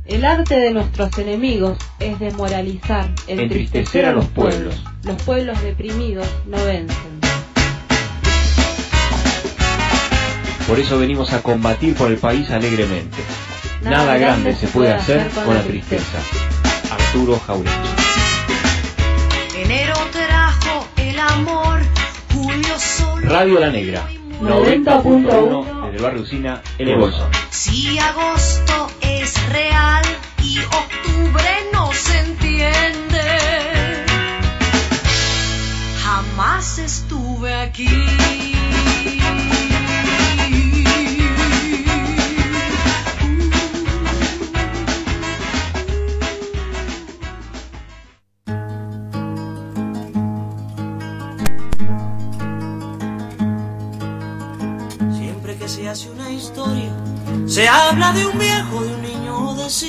El arte de nuestros enemigos es desmoralizar, entristecer a los pueblos. Los pueblos deprimidos no vencen. Por eso venimos a combatir por el país alegremente. Nada grande se puede hacer con la tristeza. Arturo Jauregui. Enero trajo el amor, julio sol. Radio La Negra, 90.1 desde el barrio Usina, en el Bolsón. Si agosto es real y octubre no se entiende, jamás estuve aquí. Se hace una historia, se habla de un viejo, de un niño, de sí.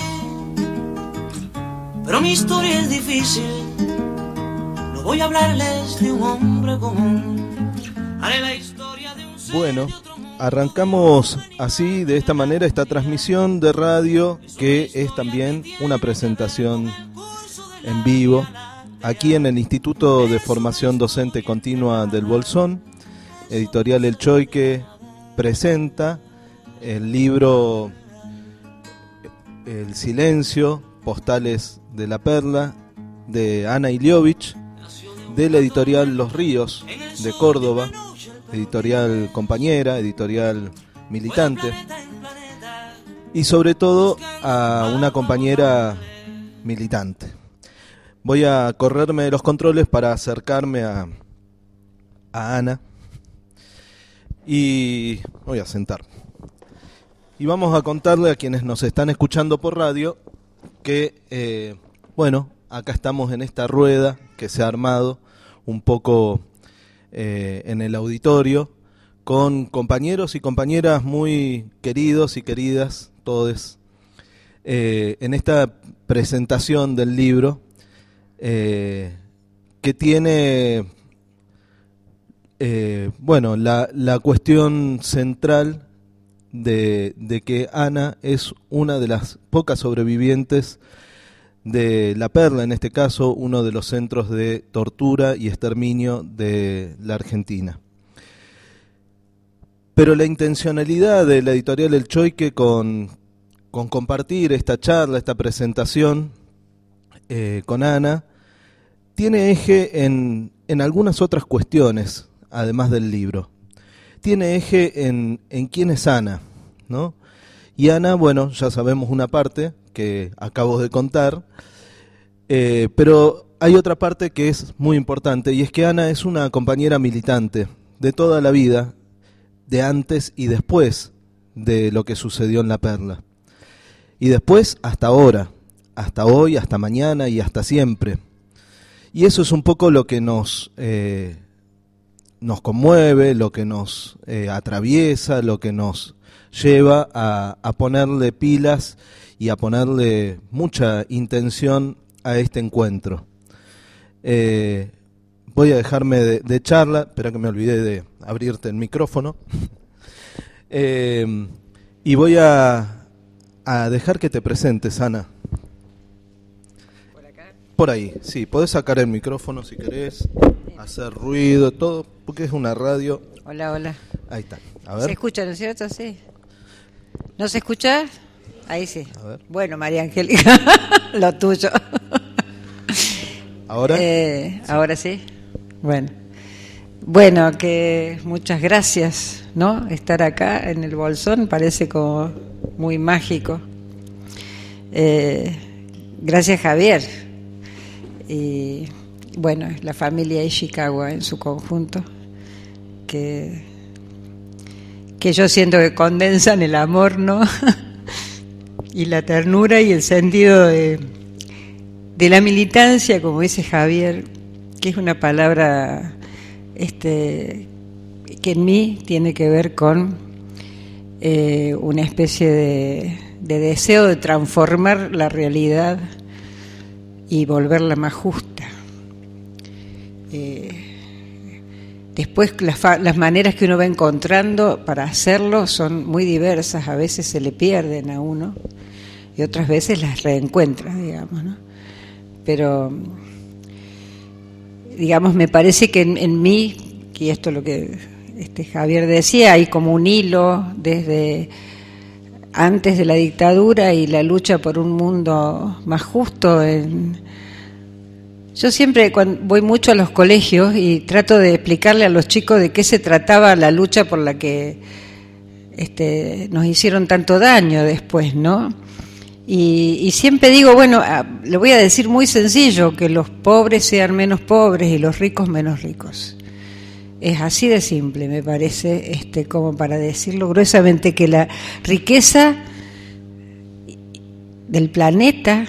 Pero mi historia es difícil, no voy a hablarles de un hombre común. Haré la historia de un ser. Bueno, arrancamos así, de esta manera, esta transmisión de radio, que es también una presentación en vivo, aquí en el Instituto de Formación Docente Continua del Bolsón. Editorial El Choique presenta el libro El Silencio, Postales de la Perla, de Ana Iliovich, de la editorial Los Ríos, de Córdoba, editorial compañera, editorial militante, y sobre todo a una compañera militante. Voy a correrme de los controles para acercarme a Ana, y voy a sentar. Y vamos a contarle a quienes nos están escuchando por radio que, bueno, acá estamos en esta rueda que se ha armado un poco en el auditorio, con compañeros y compañeras muy queridos y queridas, todos, en esta presentación del libro, que tiene... bueno, la cuestión central de que Ana es una de las pocas sobrevivientes de La Perla, en este caso uno de los centros de tortura y exterminio de la Argentina. Pero la intencionalidad de la editorial El Choique con compartir esta charla, esta presentación con Ana, tiene eje en algunas otras cuestiones, además del libro. Tiene eje en quién es Ana, ¿no? Y Ana, bueno, ya sabemos una parte que acabo de contar, pero hay otra parte que es muy importante, y es que Ana es una compañera militante de toda la vida, de antes y después de lo que sucedió en La Perla. Y después hasta ahora, hasta hoy, hasta mañana y hasta siempre. Y eso es un poco lo que nos conmueve, lo que nos atraviesa, lo que nos lleva a ponerle pilas y a ponerle mucha intención a este encuentro. Voy a dejarme de charla, espera que me olvidé de abrirte el micrófono, y voy a dejar que te presentes, Ana. Por ahí, sí, podés sacar el micrófono si querés, hacer ruido, todo, porque es una radio. Hola, hola. Ahí está, a ver. ¿Se escucha, no es cierto? Sí. ¿No se escucha? Ahí sí. A ver. Bueno, María Angélica, lo tuyo. ¿Ahora? Sí. Ahora sí. Bueno, que muchas gracias, ¿no? Estar acá en el Bolsón parece como muy mágico. Gracias, Javier. Y bueno, la familia Ishikawa en su conjunto, que yo siento que condensan el amor, ¿no? Y la ternura y el sentido de la militancia, como dice Javier, que es una palabra que en mí tiene que ver con una especie de deseo de transformar la realidad y volverla más justa. Después las maneras que uno va encontrando para hacerlo son muy diversas, a veces se le pierden a uno y otras veces las reencuentras, digamos, ¿no? Pero, digamos, me parece que en mí, y esto es lo que Javier decía, hay como un hilo desde antes de la dictadura y la lucha por un mundo más justo. Yo siempre voy mucho a los colegios y trato de explicarle a los chicos de qué se trataba la lucha por la que nos hicieron tanto daño después, ¿no? Y siempre digo, bueno, le voy a decir muy sencillo, que los pobres sean menos pobres y los ricos menos ricos. Es así de simple, me parece, como para decirlo gruesamente, que la riqueza del planeta,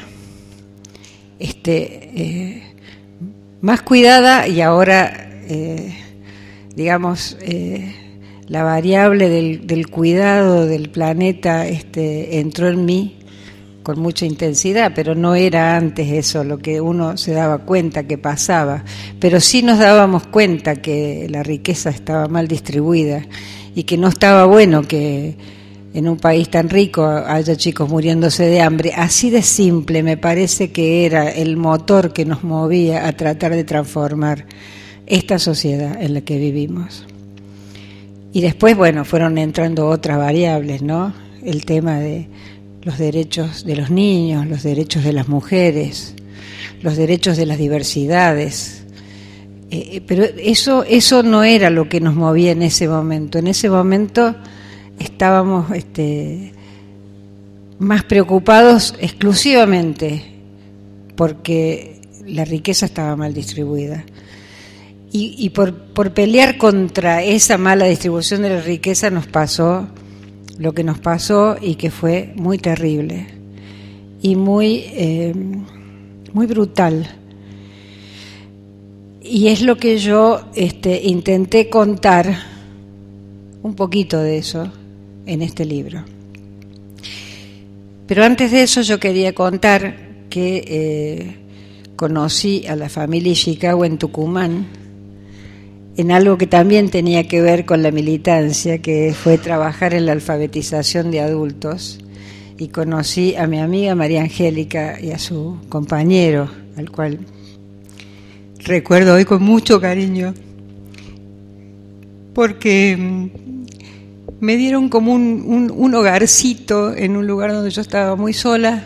más cuidada, y ahora, digamos, la variable del cuidado del planeta entró en mí con mucha intensidad, pero no era antes eso lo que uno se daba cuenta que pasaba, pero sí nos dábamos cuenta que la riqueza estaba mal distribuida y que no estaba bueno que en un país tan rico haya chicos muriéndose de hambre. Así de simple me parece que era el motor que nos movía a tratar de transformar esta sociedad en la que vivimos. Y después, bueno, fueron entrando otras variables, ¿no? El tema de los derechos de los niños, los derechos de las mujeres, los derechos de las diversidades. Pero eso no era lo que nos movía en ese momento. En ese momento estábamos más preocupados exclusivamente porque la riqueza estaba mal distribuida. Y por pelear contra esa mala distribución de la riqueza nos pasó lo que nos pasó, y que fue muy terrible y muy brutal. Y es lo que yo intenté contar un poquito de eso en este libro. Pero antes de eso yo quería contar que conocí a la familia Ishikawa en Tucumán, en algo que también tenía que ver con la militancia, que fue trabajar en la alfabetización de adultos, y conocí a mi amiga María Angélica y a su compañero, al cual recuerdo hoy con mucho cariño, porque me dieron como un hogarcito en un lugar donde yo estaba muy sola,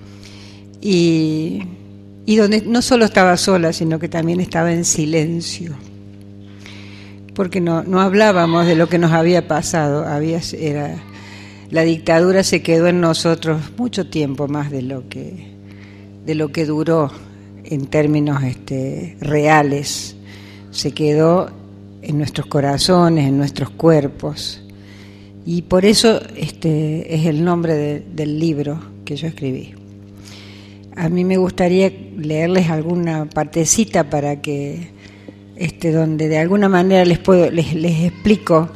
y donde no solo estaba sola, sino que también estaba en silencio, porque no hablábamos de lo que nos había pasado. La dictadura se quedó en nosotros mucho tiempo más de lo que duró en términos reales. Se quedó en nuestros corazones, en nuestros cuerpos, y por eso es el nombre del libro que yo escribí. A mí me gustaría leerles alguna partecita para que donde de alguna manera les explico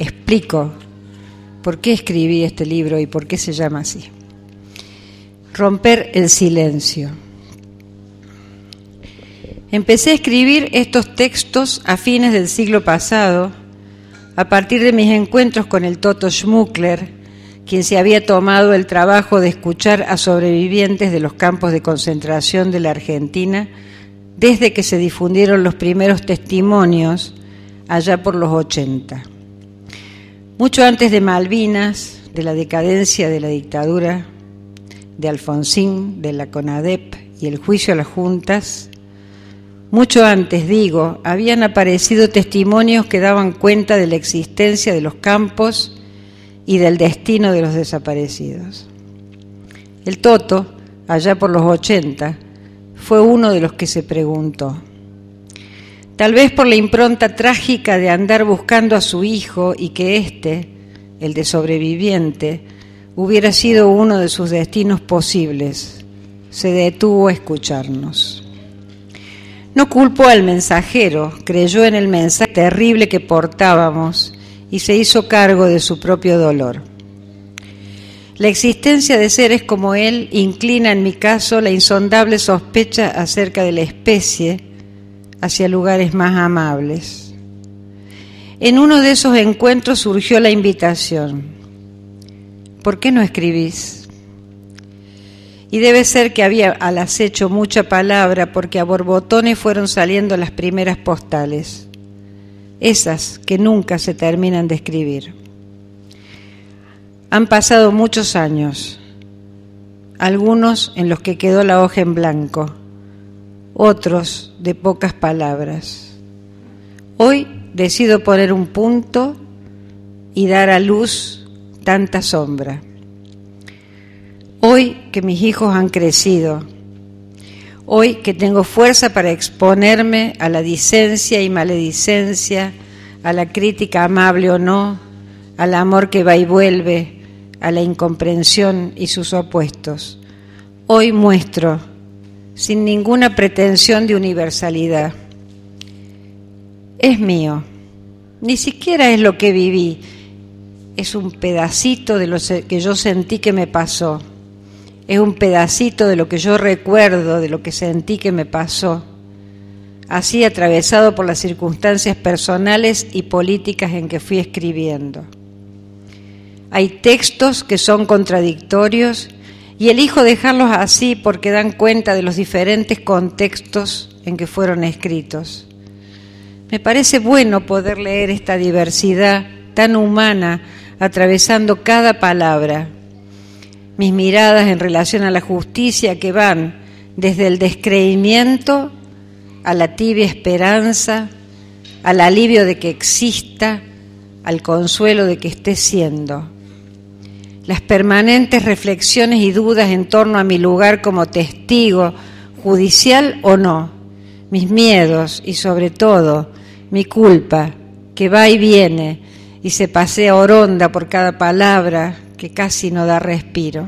por qué escribí este libro y por qué se llama así. Romper el silencio. Empecé a escribir estos textos a fines del siglo pasado, a partir de mis encuentros con el Toto Schmuckler, quien se había tomado el trabajo de escuchar a sobrevivientes de los campos de concentración de la Argentina desde que se difundieron los primeros testimonios allá por los 80. Mucho antes de Malvinas, de la decadencia de la dictadura, de Alfonsín, de la CONADEP y el juicio a las juntas, mucho antes, habían aparecido testimonios que daban cuenta de la existencia de los campos y del destino de los desaparecidos. El Toto, allá por los 80, fue uno de los que se preguntó. Tal vez por la impronta trágica de andar buscando a su hijo y que el de sobreviviente, hubiera sido uno de sus destinos posibles, se detuvo a escucharnos. No culpó al mensajero, creyó en el mensaje terrible que portábamos y se hizo cargo de su propio dolor. La existencia de seres como él inclina en mi caso la insondable sospecha acerca de la especie hacia lugares más amables. En uno de esos encuentros surgió la invitación: ¿por qué no escribís? Y debe ser que había al acecho mucha palabra, porque a borbotones fueron saliendo las primeras postales, esas que nunca se terminan de escribir. Han pasado muchos años, algunos en los que quedó la hoja en blanco, otros de pocas palabras. Hoy decido poner un punto y dar a luz tanta sombra. Hoy que mis hijos han crecido, hoy que tengo fuerza para exponerme a la dicencia y maledicencia, a la crítica amable o no, al amor que va y vuelve, a la incomprensión y sus opuestos. Hoy muestro, sin ninguna pretensión de universalidad, es mío, ni siquiera es lo que viví, es un pedacito de lo que yo sentí que me pasó, es un pedacito de lo que yo recuerdo, de lo que sentí que me pasó, así atravesado por las circunstancias personales y políticas en que fui escribiendo. Hay textos que son contradictorios y elijo dejarlos así porque dan cuenta de los diferentes contextos en que fueron escritos. Me parece bueno poder leer esta diversidad tan humana atravesando cada palabra. Mis miradas en relación a la justicia que van desde el descreimiento a la tibia esperanza, al alivio de que exista, al consuelo de que esté siendo. Las permanentes reflexiones y dudas en torno a mi lugar como testigo, judicial o no, mis miedos y sobre todo mi culpa, que va y viene y se pasea oronda por cada palabra que casi no da respiro.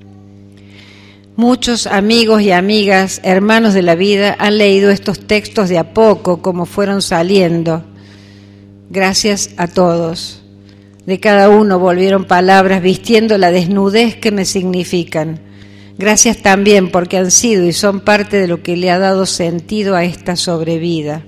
Muchos amigos y amigas, hermanos de la vida, han leído estos textos de a poco, como fueron saliendo. Gracias a todos. De cada uno volvieron palabras vistiendo la desnudez que me significan. Gracias también porque han sido y son parte de lo que le ha dado sentido a esta sobrevida.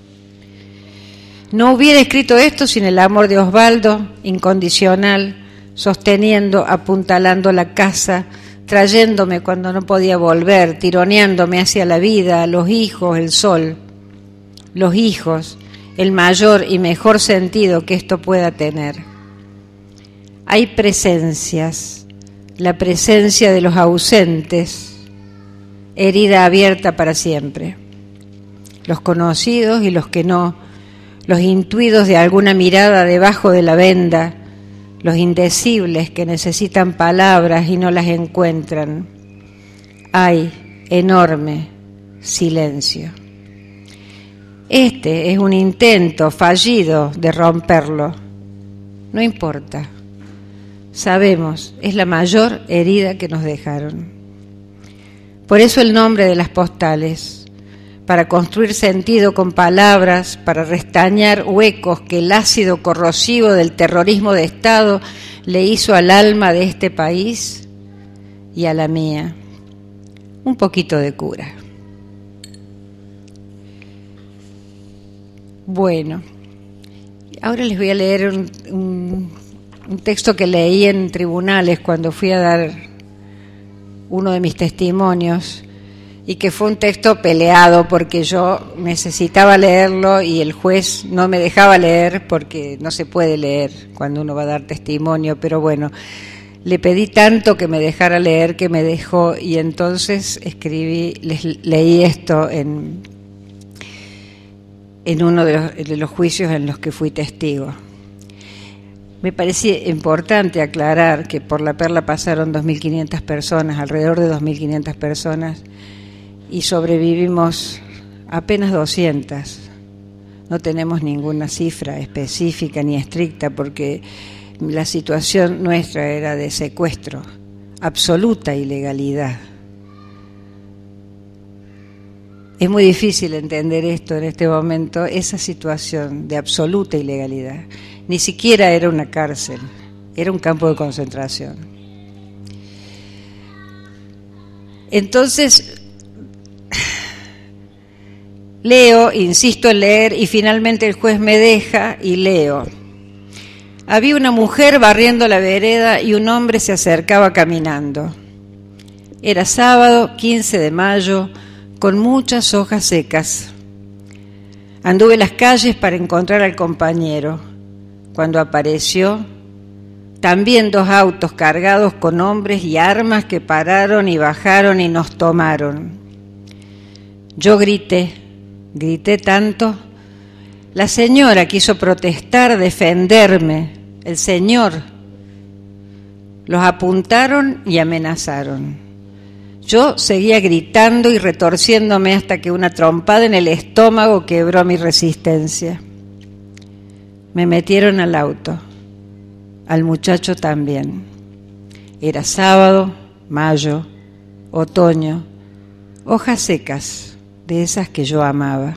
No hubiera escrito esto sin el amor de Osvaldo, incondicional, sosteniendo, apuntalando la casa, trayéndome cuando no podía volver, tironeándome hacia la vida, los hijos, el sol. Los hijos, el mayor y mejor sentido que esto pueda tener. Hay presencias, la presencia de los ausentes, herida abierta para siempre. Los conocidos y los que no, los intuidos de alguna mirada debajo de la venda, los indecibles que necesitan palabras y no las encuentran. Hay enorme silencio. Este es un intento fallido de romperlo. No importa. Sabemos, es la mayor herida que nos dejaron. Por eso el nombre de las postales, para construir sentido con palabras, para restañar huecos que el ácido corrosivo del terrorismo de Estado le hizo al alma de este país y a la mía. Un poquito de cura. Bueno, ahora les voy a leer un texto que leí en tribunales cuando fui a dar uno de mis testimonios, y que fue un texto peleado porque yo necesitaba leerlo y el juez no me dejaba leer porque no se puede leer cuando uno va a dar testimonio, pero bueno, le pedí tanto que me dejara leer que me dejó y entonces leí esto en uno de los juicios en los que fui testigo. Me parecía importante aclarar que por La Perla pasaron 2.500 personas, alrededor de 2.500 personas, y sobrevivimos apenas 200. No tenemos ninguna cifra específica ni estricta porque la situación nuestra era de secuestro, absoluta ilegalidad. Es muy difícil entender esto en este momento, esa situación de absoluta ilegalidad. Ni siquiera era una cárcel, era un campo de concentración. Entonces, leo, insisto en leer y finalmente el juez me deja y leo. Había una mujer barriendo la vereda y un hombre se acercaba caminando. Era sábado 15 de mayo, con muchas hojas secas. Anduve las calles para encontrar al compañero. Cuando apareció, también 2 autos cargados con hombres y armas que pararon y bajaron y nos tomaron. Yo grité tanto. La señora quiso protestar, defenderme. El señor. Los apuntaron y amenazaron. Yo seguía gritando y retorciéndome hasta que una trompada en el estómago quebró mi resistencia. Me metieron al auto, al muchacho también. Era sábado, mayo, otoño, hojas secas, de esas que yo amaba.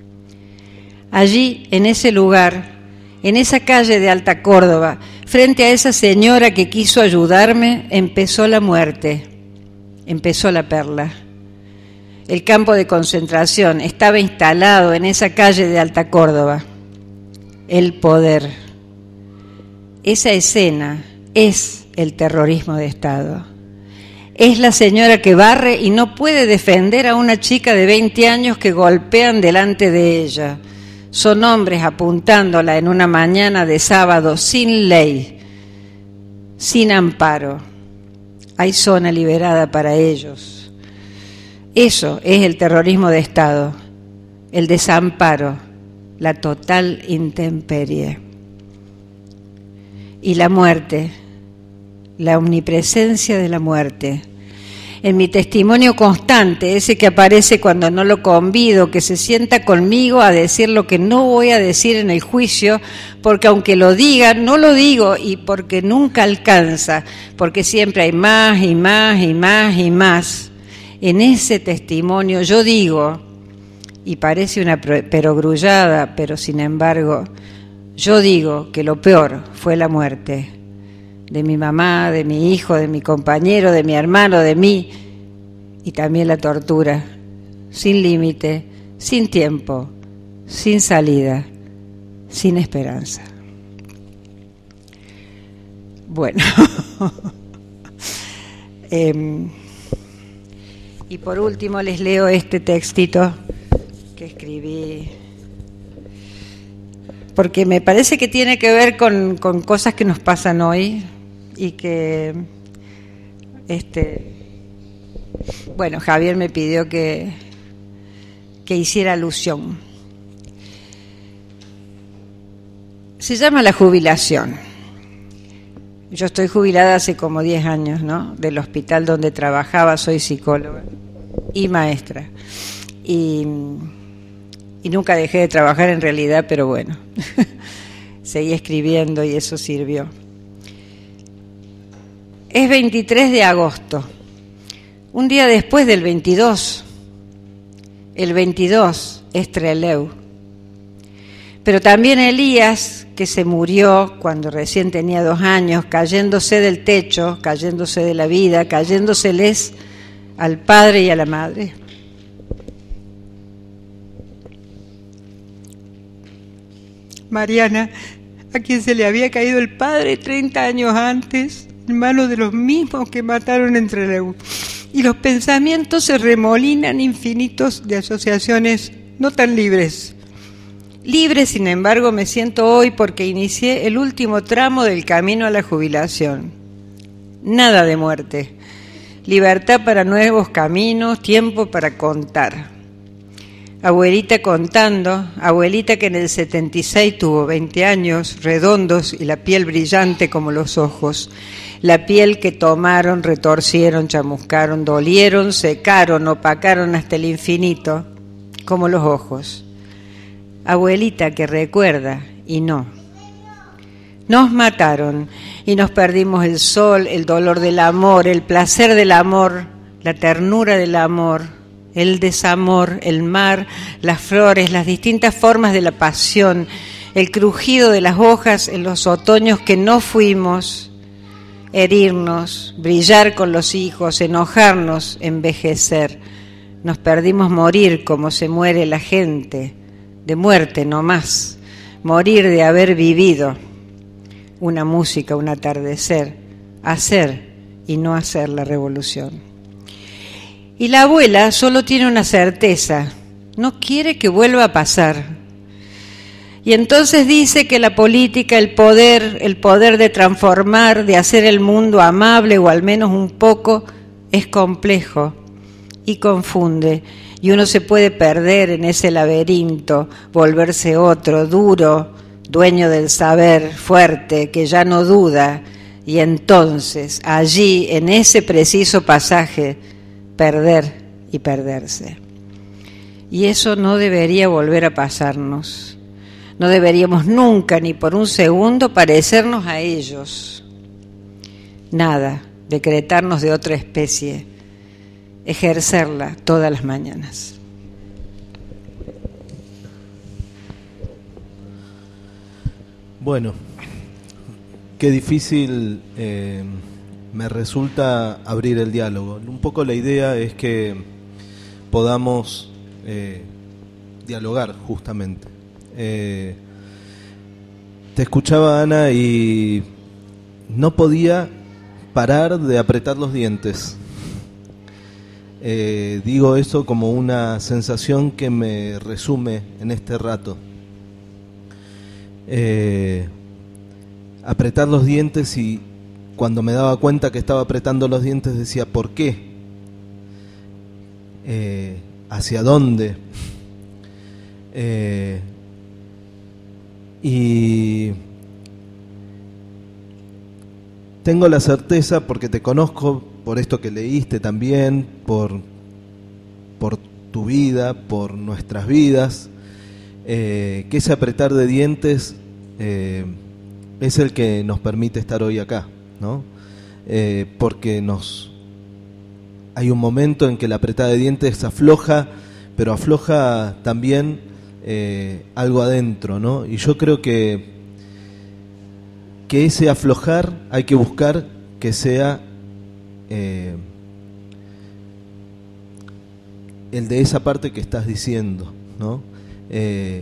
Allí, en ese lugar, en esa calle de Alta Córdoba, frente a esa señora que quiso ayudarme, empezó la muerte. Empezó la perla. El campo de concentración estaba instalado en esa calle de Alta Córdoba. El poder. Esa escena es el terrorismo de Estado. Es la señora que barre y no puede defender a una chica de 20 años que golpean delante de ella. Son hombres apuntándola en una mañana de sábado sin ley, sin amparo. Hay zona liberada para ellos. Eso es el terrorismo de Estado, el desamparo, la total intemperie. Y la muerte, la omnipresencia de la muerte. En mi testimonio constante, ese que aparece cuando no lo convido, que se sienta conmigo a decir lo que no voy a decir en el juicio, porque aunque lo diga, no lo digo, y porque nunca alcanza, porque siempre hay más y más y más y más. En ese testimonio yo digo, y parece una perogrullada, pero sin embargo, yo digo que lo peor fue la muerte. De mi mamá, de mi hijo, de mi compañero, de mi hermano, de mí, y también la tortura, sin límite, sin tiempo, sin salida, sin esperanza. Bueno, y por último les leo este textito que escribí, porque me parece que tiene que ver con cosas que nos pasan hoy y que, bueno, Javier me pidió que hiciera alusión. Se llama La jubilación. Yo estoy jubilada hace como 10 años, ¿no? Del hospital donde trabajaba, soy psicóloga y maestra. Y nunca dejé de trabajar en realidad, pero bueno, seguí escribiendo y eso sirvió. Es 23 de agosto, un día después del 22. El 22 es Trelew. Pero también Elías, que se murió cuando recién tenía 2 años, cayéndose del techo, cayéndose de la vida, cayéndoseles al padre y a la madre. Mariana, a quien se le había caído el padre 30 años antes, en manos de los mismos que mataron en Trelew. Y los pensamientos se remolinan infinitos de asociaciones no tan libres. Libre, sin embargo, me siento hoy porque inicié el último tramo del camino a la jubilación. Nada de muerte. Libertad para nuevos caminos, tiempo para contar. Abuelita contando, abuelita que en el 76 tuvo 20 años, redondos y la piel brillante como los ojos. La piel que tomaron, retorcieron, chamuscaron, dolieron, secaron, opacaron hasta el infinito, como los ojos. Abuelita que recuerda y no. Nos mataron y nos perdimos el sol, el dolor del amor, el placer del amor, la ternura del amor, el desamor, el mar, las flores, las distintas formas de la pasión, el crujido de las hojas en los otoños que no fuimos, herirnos, brillar con los hijos, enojarnos, envejecer. Nos perdimos morir como se muere la gente, de muerte no más, morir de haber vivido. Una música, un atardecer, hacer y no hacer la revolución. Y la abuela solo tiene una certeza: no quiere que vuelva a pasar. Y entonces dice que la política, el poder de transformar, de hacer el mundo amable o al menos un poco, es complejo y confunde. Y uno se puede perder en ese laberinto, volverse otro, duro, dueño del saber, fuerte, que ya no duda. Y entonces, allí, en ese preciso pasaje, perder y perderse. Y eso no debería volver a pasarnos. No deberíamos nunca, ni por un segundo, parecernos a ellos. Nada, decretarnos de otra especie, ejercerla todas las mañanas. Bueno, qué difícil me resulta abrir el diálogo. Un poco la idea es que podamos dialogar, justamente. Te escuchaba, Ana, y no podía parar de apretar los dientes. Digo eso como una sensación que me resume en este rato. Apretar los dientes, y cuando me daba cuenta que estaba apretando los dientes decía: ¿por qué? ¿Hacia dónde? Y tengo la certeza, porque te conozco, por esto que leíste también, por tu vida, por nuestras vidas, que ese apretar de dientes es el que nos permite estar hoy acá, ¿no? Porque hay un momento en que la apretada de dientes afloja, pero afloja también algo adentro, ¿no? Y yo creo que ese aflojar hay que buscar que sea el de esa parte que estás diciendo, ¿no? El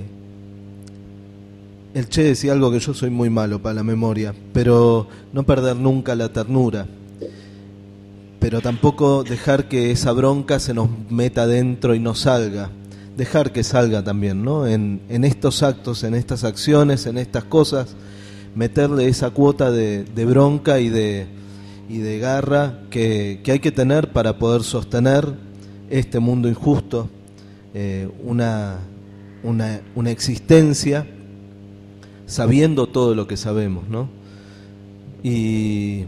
Che decía algo que yo soy muy malo para la memoria, pero no perder nunca la ternura, pero tampoco dejar que esa bronca se nos meta dentro y no salga. Dejar que salga también, ¿no? En estos actos, en estas acciones, en estas cosas, meterle esa cuota de bronca y de garra que hay que tener para poder sostener este mundo injusto, una existencia sabiendo todo lo que sabemos, ¿no? Y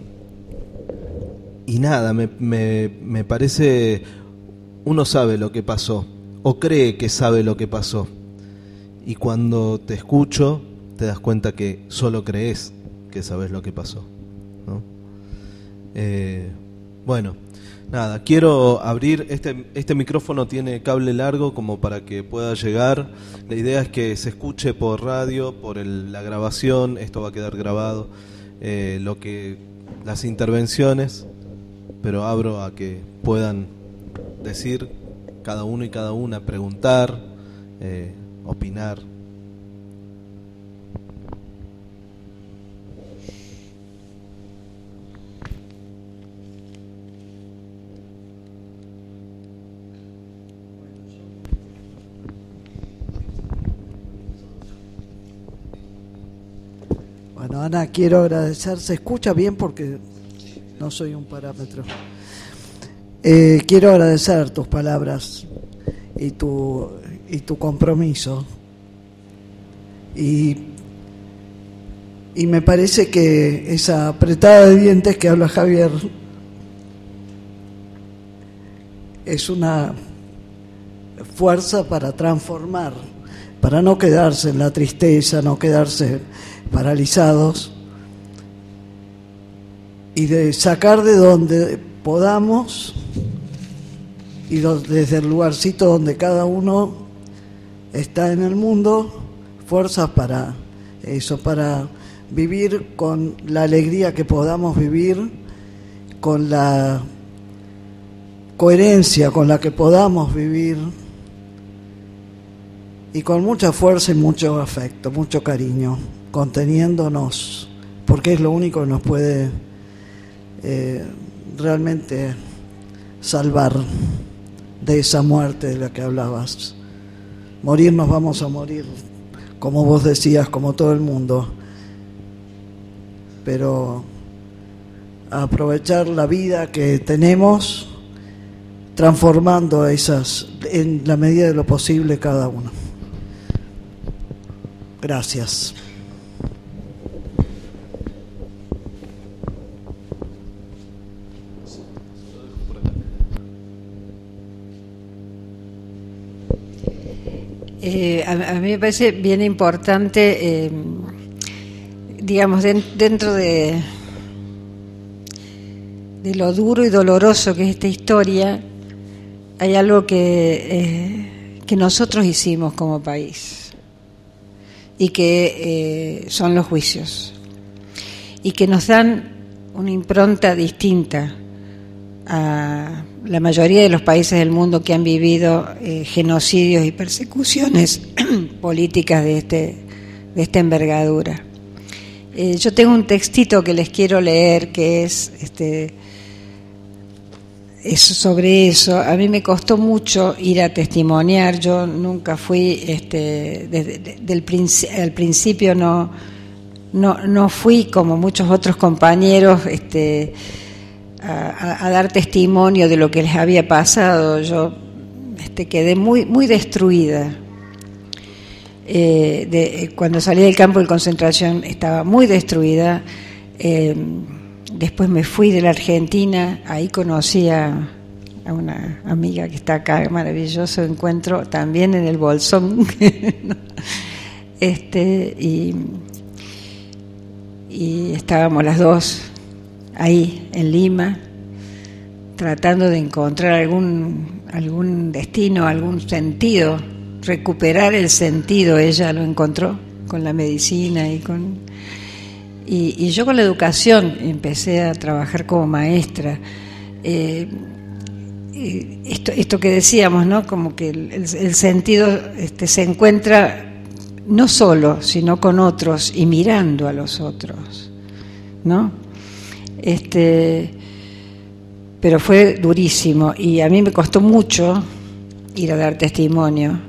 nada, me parece, uno sabe lo que pasó, o cree que sabe lo que pasó, y cuando te escucho te das cuenta que solo crees que sabes lo que pasó, ¿no? Bueno, nada, quiero abrir este micrófono, tiene cable largo como para que pueda llegar. La idea es que se escuche por radio, por la grabación, esto va a quedar grabado, las intervenciones, pero abro a que puedan decir cada uno y cada una, preguntar, opinar. Bueno, Ana, quiero agradecer. ¿Se escucha bien? Porque no soy un parámetro. Quiero agradecer tus palabras y tu compromiso. Y me parece que esa apretada de dientes que habla Javier es una fuerza para transformar, para no quedarse en la tristeza, no quedarse paralizados, y de sacar de donde podamos y desde el lugarcito donde cada uno está en el mundo, fuerzas para eso, para vivir con la alegría que podamos vivir, con la coherencia con la que podamos vivir, y con mucha fuerza y mucho afecto, mucho cariño, conteniéndonos, porque es lo único que nos puede realmente salvar. de esa muerte de la que hablabas. Morir nos vamos a morir, como vos decías, como todo el mundo, pero aprovechar la vida que tenemos, transformando esas en la medida de lo posible cada uno. Gracias. A mí me parece bien importante, digamos, dentro de lo duro y doloroso que es esta historia, hay algo que nosotros hicimos como país, y que son los juicios, y que nos dan una impronta distinta a la mayoría de los países del mundo que han vivido genocidios y persecuciones políticas de esta envergadura. Yo tengo un textito que les quiero leer, que es sobre eso. A mí me costó mucho ir a testimoniar. Yo nunca fui, al principio no fui como muchos otros compañeros a dar testimonio de lo que les había pasado. Yo quedé muy destruida. Cuando salí del campo de concentración estaba muy destruida. Después me fui de la Argentina, ahí conocí a una amiga que está acá, maravilloso encuentro también en el Bolsón. Y estábamos las dos ahí en Lima, tratando de encontrar algún destino, algún sentido, recuperar el sentido. Ella lo encontró con la medicina y yo con la educación empecé a trabajar como maestra. Esto que decíamos, ¿no? Como que el sentido se encuentra no solo, sino con otros y mirando a los otros, ¿no? Pero fue durísimo y a mí me costó mucho ir a dar testimonio.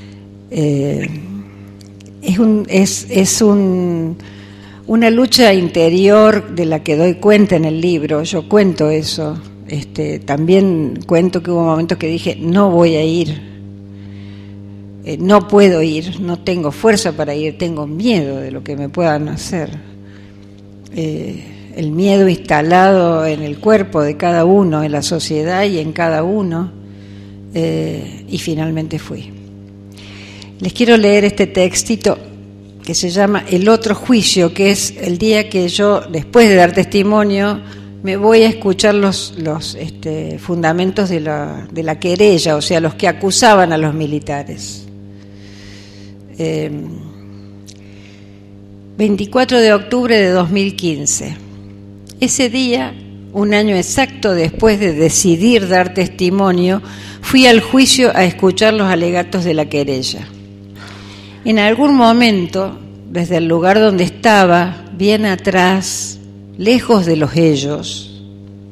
Es una lucha interior de la que doy cuenta en el libro. Yo cuento eso. También cuento que hubo momentos que dije, no voy a ir, no puedo ir, no tengo fuerza para ir, tengo miedo de lo que me puedan hacer. El miedo instalado en el cuerpo de cada uno, en la sociedad y en cada uno, y finalmente fui. Les quiero leer este textito que se llama El otro juicio, que es el día que yo, después de dar testimonio, me voy a escuchar los fundamentos de la querella, o sea, los que acusaban a los militares. 24 de octubre de 2015. Ese día, un año exacto después de decidir dar testimonio, fui al juicio a escuchar los alegatos de la querella. En algún momento, desde el lugar donde estaba, bien atrás, lejos de los ellos,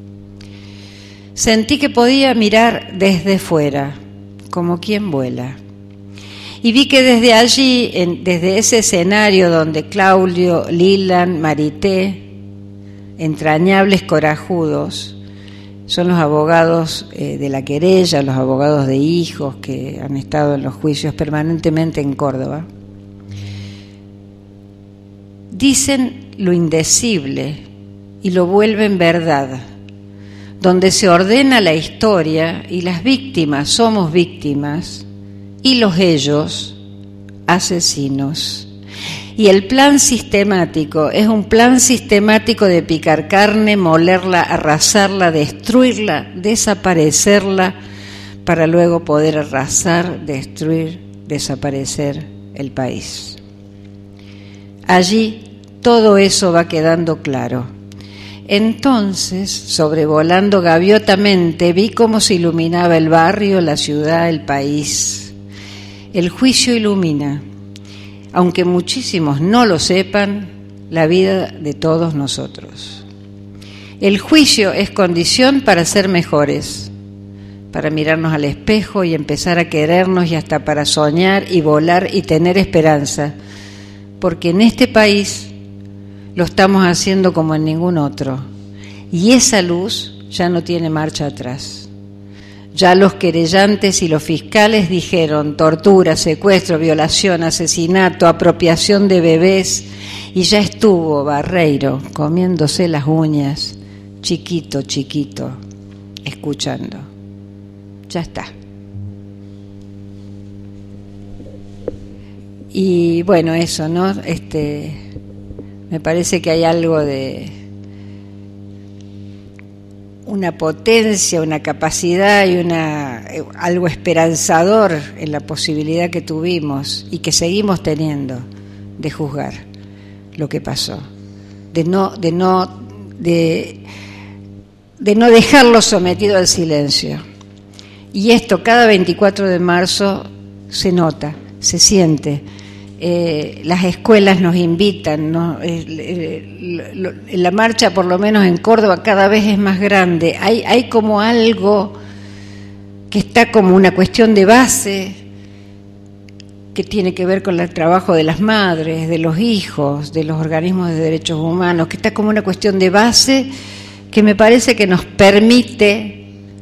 sentí que podía mirar desde fuera, como quien vuela. Y vi que desde allí, desde ese escenario donde Claudio, Lilan, Marité, entrañables corajudos, son los abogados de la querella, los abogados de hijos que han estado en los juicios permanentemente en Córdoba, dicen lo indecible y lo vuelven verdad, donde se ordena la historia y las víctimas somos víctimas y los ellos asesinos. Y el plan sistemático es un plan sistemático de picar carne, molerla, arrasarla, destruirla, desaparecerla, para luego poder arrasar, destruir, desaparecer el país. Allí todo eso va quedando claro. Entonces, sobrevolando gaviotamente, vi cómo se iluminaba el barrio, la ciudad, el país. El juicio ilumina, aunque muchísimos no lo sepan, la vida de todos nosotros. El juicio es condición para ser mejores, para mirarnos al espejo y empezar a querernos y hasta para soñar y volar y tener esperanza, porque en este país lo estamos haciendo como en ningún otro, y esa luz ya no tiene marcha atrás. Ya los querellantes y los fiscales dijeron tortura, secuestro, violación, asesinato, apropiación de bebés, y ya estuvo Barreiro comiéndose las uñas, chiquito, chiquito, escuchando. Ya está. Y bueno, eso, ¿no? Me parece que hay algo de una potencia, una capacidad y algo esperanzador en la posibilidad que tuvimos y que seguimos teniendo de juzgar lo que pasó, de no dejarlo sometido al silencio. Y esto cada 24 de marzo se nota, se siente. Las escuelas nos invitan, ¿no? La marcha, por lo menos en Córdoba, cada vez es más grande. Hay como algo que está como una cuestión de base que tiene que ver con el trabajo de las madres, de los hijos, de los organismos de derechos humanos, que está como una cuestión de base que me parece que nos permite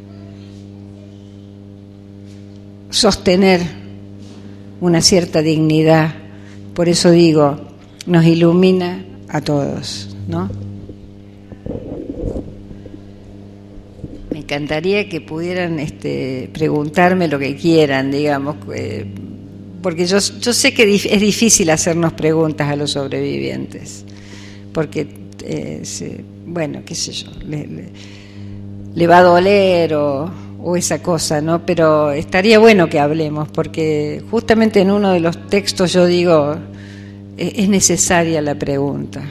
sostener una cierta dignidad. Por eso digo, nos ilumina a todos, ¿no? Me encantaría que pudieran preguntarme lo que quieran, digamos, porque yo sé que es difícil hacernos preguntas a los sobrevivientes, porque, bueno, qué sé yo, le va a doler o esa cosa, ¿no? Pero estaría bueno que hablemos, porque justamente en uno de los textos yo digo, es necesaria la pregunta.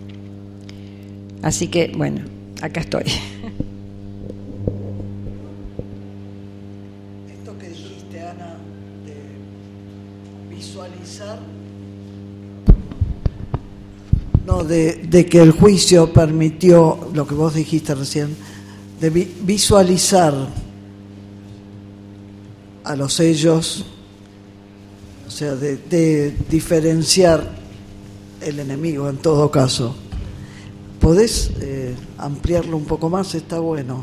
Así que, bueno, acá estoy. Esto que dijiste, Ana, de visualizar, no, de que el juicio permitió, lo que vos dijiste recién, de visualizar a los ellos, o sea, de diferenciar el enemigo en todo caso. ¿Podés ampliarlo un poco más? Está bueno.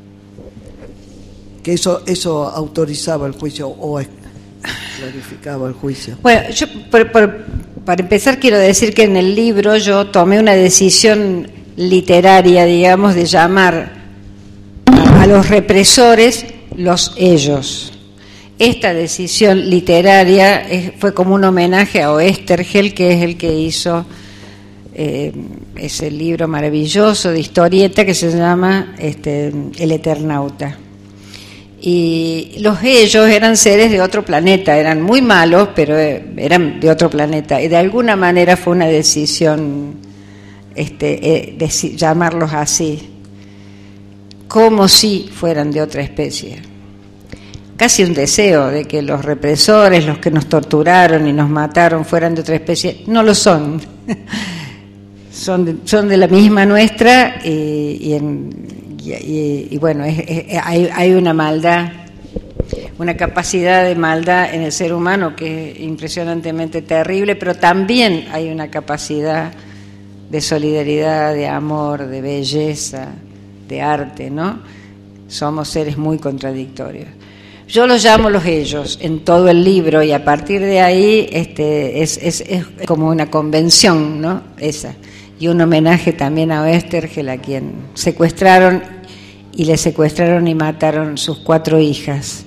Que eso autorizaba el juicio o clarificaba el juicio. Bueno, yo para empezar quiero decir que en el libro yo tomé una decisión literaria, digamos, de llamar a los represores los ellos. Esta decisión literaria fue como un homenaje a Oesterheld, que es el que hizo ese libro maravilloso de historieta que se llama El Eternauta. Y los ellos eran seres de otro planeta, eran muy malos, pero eran de otro planeta. Y de alguna manera fue una decisión llamarlos así, como si fueran de otra especie. Casi un deseo de que los represores, los que nos torturaron y nos mataron, fueran de otra especie. No lo son. Son de la misma nuestra y bueno, hay una maldad, una capacidad de maldad en el ser humano que es impresionantemente terrible, pero también hay una capacidad de solidaridad, de amor, de belleza, de arte, ¿no? Somos seres muy contradictorios. Yo los llamo los ellos en todo el libro, y a partir de ahí es como una convención, ¿no? Esa. Y un homenaje también a Oesterheld, a quien secuestraron y le secuestraron y mataron sus 4 hijas.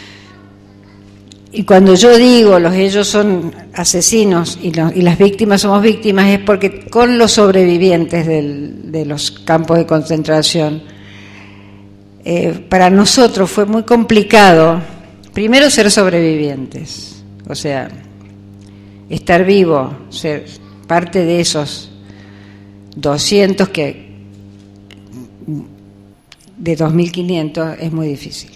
Y cuando yo digo los ellos son asesinos y las víctimas somos víctimas, es porque con los sobrevivientes de los campos de concentración, para nosotros fue muy complicado, primero ser sobrevivientes, o sea, estar vivo, ser parte de esos 200 de 2.500 es muy difícil.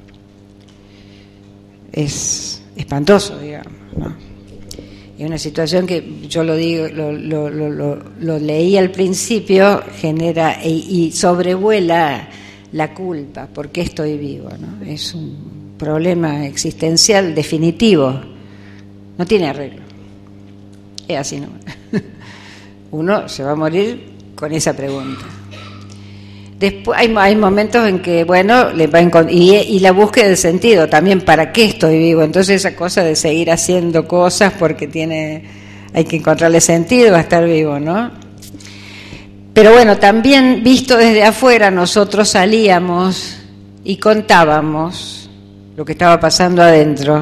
Es espantoso, digamos, ¿no? Y una situación que yo lo digo, lo leí al principio, genera y sobrevuela la culpa, ¿por qué estoy vivo? ¿No? Es un problema existencial definitivo, no tiene arreglo, es así nomás. Uno se va a morir con esa pregunta. Después hay momentos en que, bueno, le va y la búsqueda del sentido también, ¿para qué estoy vivo? Entonces esa cosa de seguir haciendo cosas porque hay que encontrarle sentido a estar vivo, ¿no? Pero bueno, también visto desde afuera, nosotros salíamos y contábamos lo que estaba pasando adentro.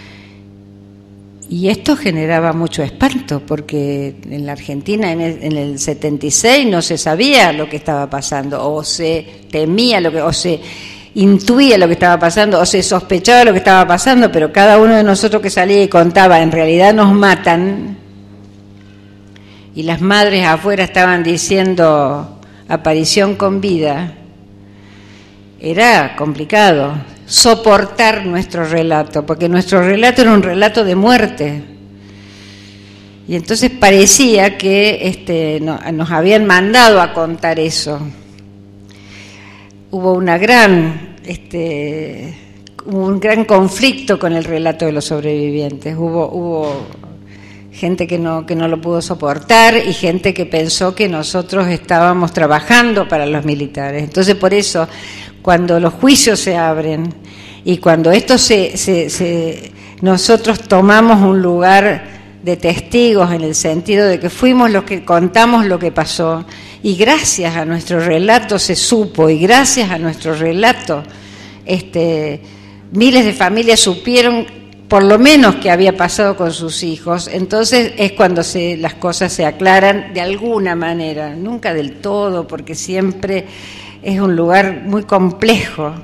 Y esto generaba mucho espanto, porque en la Argentina en el 76 no se sabía lo que estaba pasando, o se temía o se intuía lo que estaba pasando, o se sospechaba lo que estaba pasando, pero cada uno de nosotros que salía y contaba, en realidad nos matan, y las madres afuera estaban diciendo aparición con vida, era complicado soportar nuestro relato, porque nuestro relato era un relato de muerte. Y entonces parecía que nos habían mandado a contar eso. Hubo un gran conflicto con el relato de los sobrevivientes. Hubo gente que no lo pudo soportar y gente que pensó que nosotros estábamos trabajando para los militares. Entonces, por eso, cuando los juicios se abren y cuando esto nosotros tomamos un lugar de testigos en el sentido de que fuimos los que contamos lo que pasó, y gracias a nuestro relato se supo, y gracias a nuestro relato miles de familias supieron por lo menos qué había pasado con sus hijos. Entonces es cuando las cosas se aclaran de alguna manera, nunca del todo, porque siempre es un lugar muy complejo,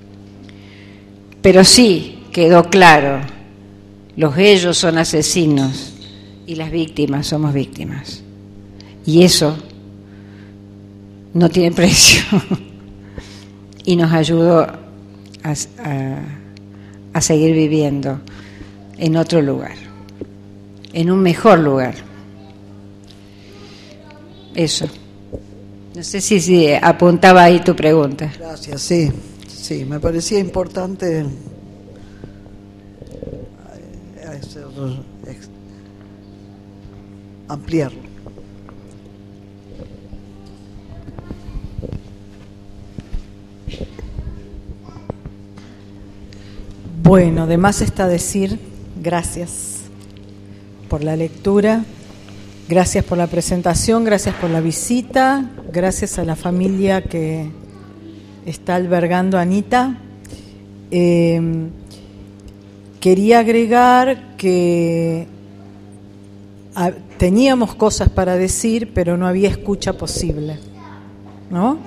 pero sí quedó claro, ellos son asesinos y las víctimas somos víctimas, y eso no tiene precio y nos ayudó a seguir viviendo en otro lugar, en un mejor lugar. Eso. No sé si apuntaba ahí tu pregunta. Gracias, sí, me parecía importante ampliarlo. Bueno, de más está decir gracias por la lectura. Gracias por la presentación, gracias por la visita, gracias a la familia que está albergando a Anita. Quería agregar que teníamos cosas para decir, pero no había escucha posible, ¿no?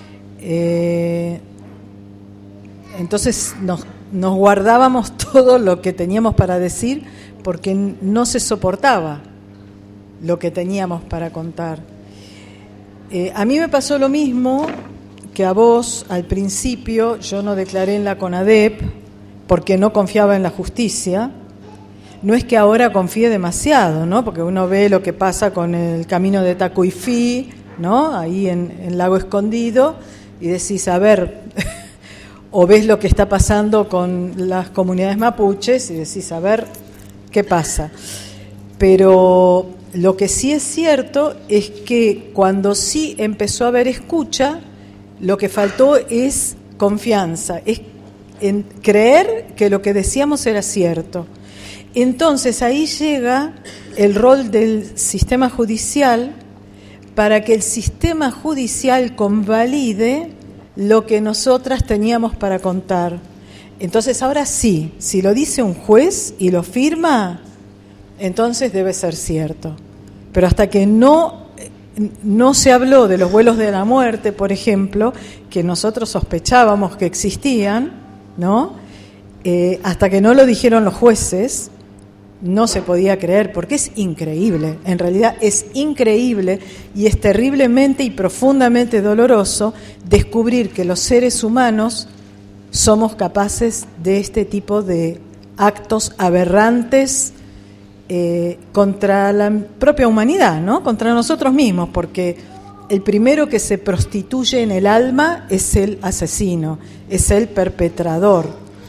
Entonces nos guardábamos todo lo que teníamos para decir porque no se soportaba lo que teníamos para contar. A mí me pasó lo mismo que a vos al principio. Yo no declaré en la CONADEP porque no confiaba en la justicia. No es que ahora confíe demasiado, ¿no? Porque uno ve lo que pasa con el camino de Tacuifí, ¿no? Ahí en Lago Escondido, y decís, a ver, o ves lo que está pasando con las comunidades mapuches y decís, a ver, ¿qué pasa? Pero lo que sí es cierto es que cuando sí empezó a haber escucha, lo que faltó es confianza, es en creer que lo que decíamos era cierto. Entonces ahí llega el rol del sistema judicial para que el sistema judicial convalide lo que nosotras teníamos para contar. Entonces ahora sí, si lo dice un juez y lo firma, entonces debe ser cierto. Pero hasta que no se habló de los vuelos de la muerte, por ejemplo, que nosotros sospechábamos que existían, ¿no? Hasta que no lo dijeron los jueces, no se podía creer, porque es increíble, en realidad es increíble y es terriblemente y profundamente doloroso descubrir que los seres humanos somos capaces de este tipo de actos aberrantes contra la propia humanidad, ¿no? Contra nosotros mismos, porque el primero que se prostituye en el alma es el asesino, es el perpetrador.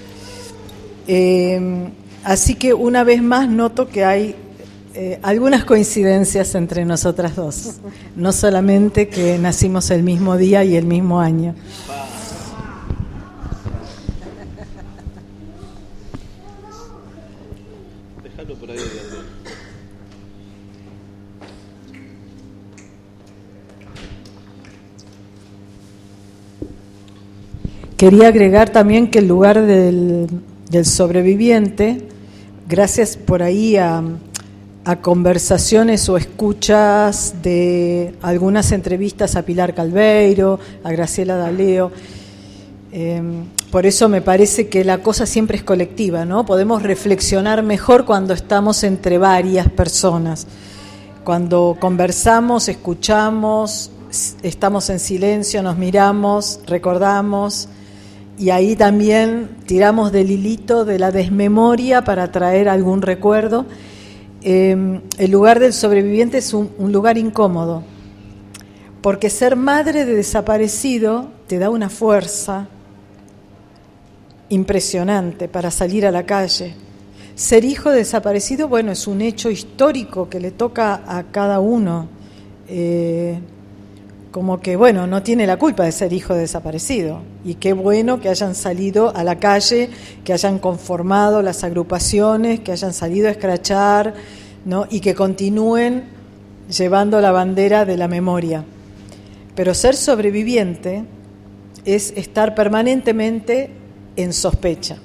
Así que una vez más noto que hay algunas coincidencias entre nosotras dos, no solamente que nacimos el mismo día y el mismo año. Déjalo por ahí. Quería agregar también que el lugar del sobreviviente, gracias por ahí a conversaciones o escuchas de algunas entrevistas a Pilar Calveiro, a Graciela D'Aleo, por eso me parece que la cosa siempre es colectiva, ¿no? Podemos reflexionar mejor cuando estamos entre varias personas, cuando conversamos, escuchamos, estamos en silencio, nos miramos, recordamos. Y ahí también tiramos del hilito de la desmemoria para traer algún recuerdo. El lugar del sobreviviente es un lugar incómodo, porque ser madre de desaparecido te da una fuerza impresionante para salir a la calle. Ser hijo de desaparecido, bueno, es un hecho histórico que le toca a cada uno. Como que, bueno, no tiene la culpa de ser hijo de desaparecido. Y qué bueno que hayan salido a la calle, que hayan conformado las agrupaciones, que hayan salido a escrachar, ¿no? Y que continúen llevando la bandera de la memoria. Pero ser sobreviviente es estar permanentemente en sospecha.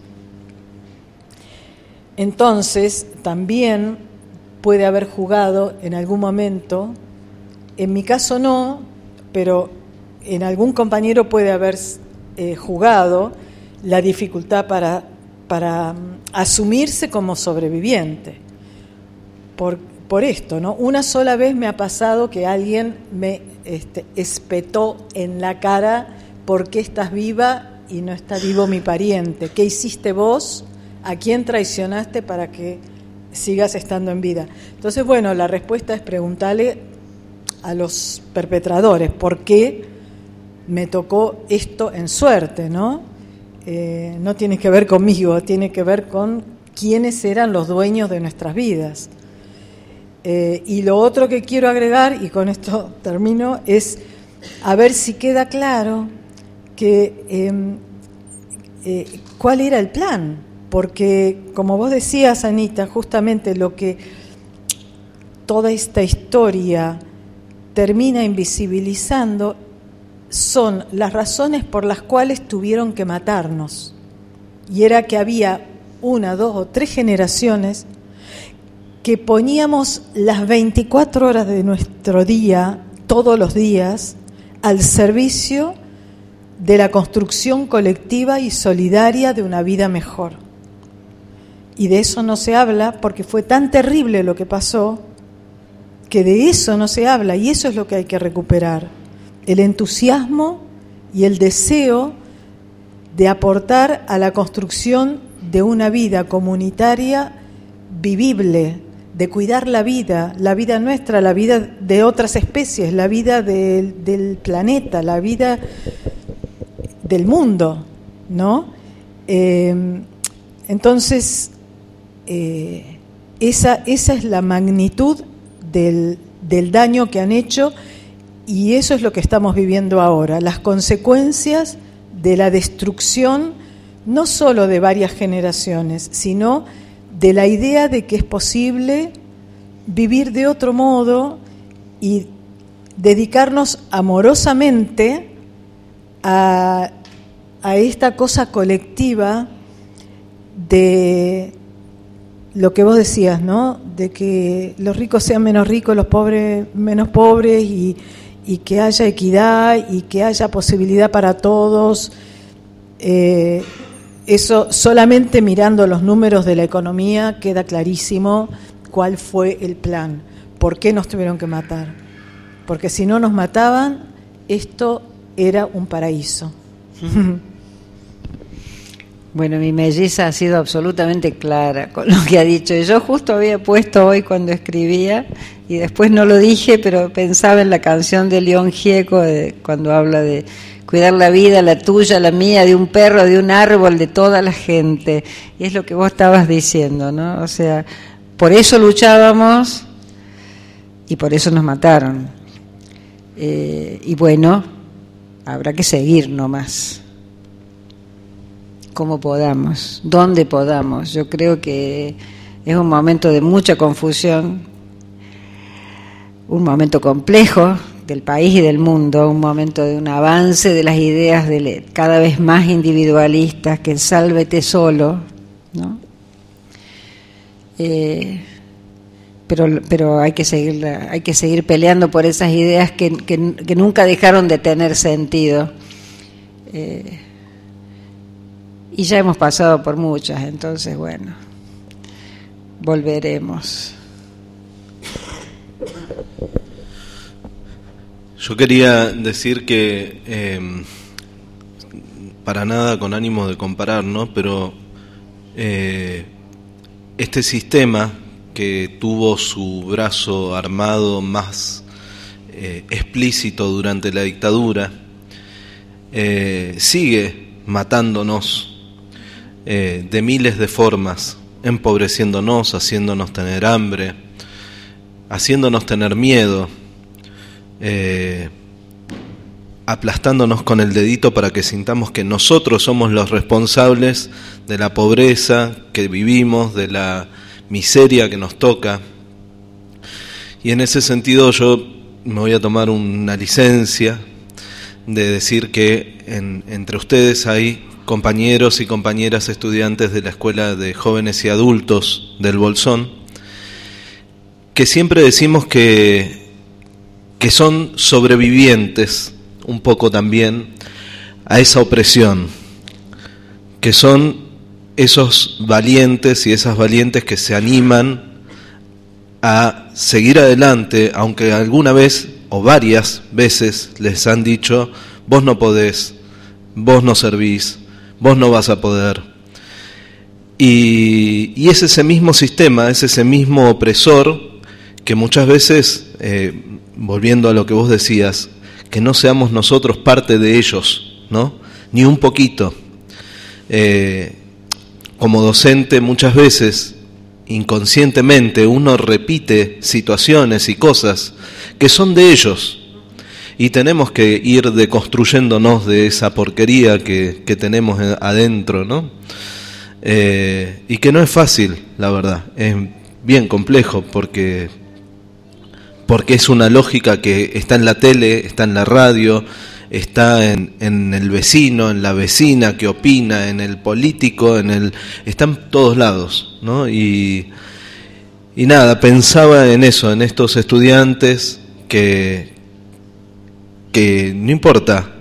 Entonces, también puede haber jugado en algún momento, en mi caso no, pero en algún compañero puede haber jugado la dificultad para asumirse como sobreviviente. Por esto, ¿no? Una sola vez me ha pasado que alguien me espetó en la cara: ¿por qué estás viva y no está vivo mi pariente? ¿Qué hiciste vos? ¿A quién traicionaste para que sigas estando en vida? Entonces, bueno, la respuesta es preguntarle a los perpetradores, ¿por qué me tocó esto en suerte, ¿no? No tiene que ver conmigo, tiene que ver con quiénes eran los dueños de nuestras vidas. Y lo otro que quiero agregar, y con esto termino, es a ver si queda claro que cuál era el plan, porque como vos decías, Anita, justamente lo que toda esta historia termina invisibilizando son las razones por las cuales tuvieron que matarnos. Y era que había 1, 2 o 3 generaciones que poníamos las 24 horas de nuestro día, todos los días, al servicio de la construcción colectiva y solidaria de una vida mejor. Y de eso no se habla porque fue tan terrible lo que pasó, que de eso no se habla, y eso es lo que hay que recuperar, el entusiasmo y el deseo de aportar a la construcción de una vida comunitaria vivible, de cuidar la vida nuestra, la vida de otras especies, la vida del planeta, la vida del mundo, ¿no? Entonces, esa es la magnitud del daño que han hecho, y eso es lo que estamos viviendo ahora, las consecuencias de la destrucción no solo de varias generaciones, sino de la idea de que es posible vivir de otro modo y dedicarnos amorosamente a esta cosa colectiva de lo que vos decías, ¿no? De que los ricos sean menos ricos, los pobres menos pobres, y que haya equidad y que haya posibilidad para todos. Eso solamente mirando los números de la economía queda clarísimo cuál fue el plan. ¿Por qué nos tuvieron que matar? Porque si no nos mataban, esto era un paraíso. Bueno, mi melliza ha sido absolutamente clara con lo que ha dicho. Yo justo había puesto hoy cuando escribía, y después no lo dije, pero pensaba en la canción de León Gieco, cuando habla de cuidar la vida, la tuya, la mía, de un perro, de un árbol, de toda la gente. Y es lo que vos estabas diciendo, ¿no? O sea, por eso luchábamos y por eso nos mataron. Y bueno, habrá que seguir nomás. Como podamos, donde podamos. Yo creo que es un momento de mucha confusión, un momento complejo del país y del mundo, un momento de un avance de las ideas cada vez más individualistas, que sálvete solo, ¿no? Pero hay que seguir peleando por esas ideas que nunca dejaron de tener sentido. Y ya hemos pasado por muchas, entonces, bueno, volveremos. Yo quería decir que, para nada con ánimo de comparar, ¿no? Pero este sistema que tuvo su brazo armado más explícito durante la dictadura, sigue matándonos de miles de formas, empobreciéndonos, haciéndonos tener hambre, haciéndonos tener miedo, aplastándonos con el dedito para que sintamos que nosotros somos los responsables de la pobreza que vivimos, de la miseria que nos toca. Y en ese sentido yo me voy a tomar una licencia de decir que entre ustedes hay compañeros y compañeras estudiantes de la Escuela de Jóvenes y Adultos del Bolsón, que siempre decimos que son sobrevivientes un poco también a esa opresión, que son esos valientes y esas valientes que se animan a seguir adelante, aunque alguna vez o varias veces les han dicho: vos no podés, vos no servís, vos no vas a poder. Y es ese mismo sistema, es ese mismo opresor que muchas veces, volviendo a lo que vos decías, que no seamos nosotros parte de ellos, ¿no? Ni un poquito. Como docente muchas veces, inconscientemente, uno repite situaciones y cosas que son de ellos. Y tenemos que ir deconstruyéndonos de esa porquería que tenemos adentro, ¿no? Y que no es fácil, la verdad. Es bien complejo porque es una lógica que está en la tele, está en la radio, está en el vecino, en la vecina que opina, en el político, está en todos lados, ¿no? Y nada, pensaba en eso, en estos estudiantes que no importa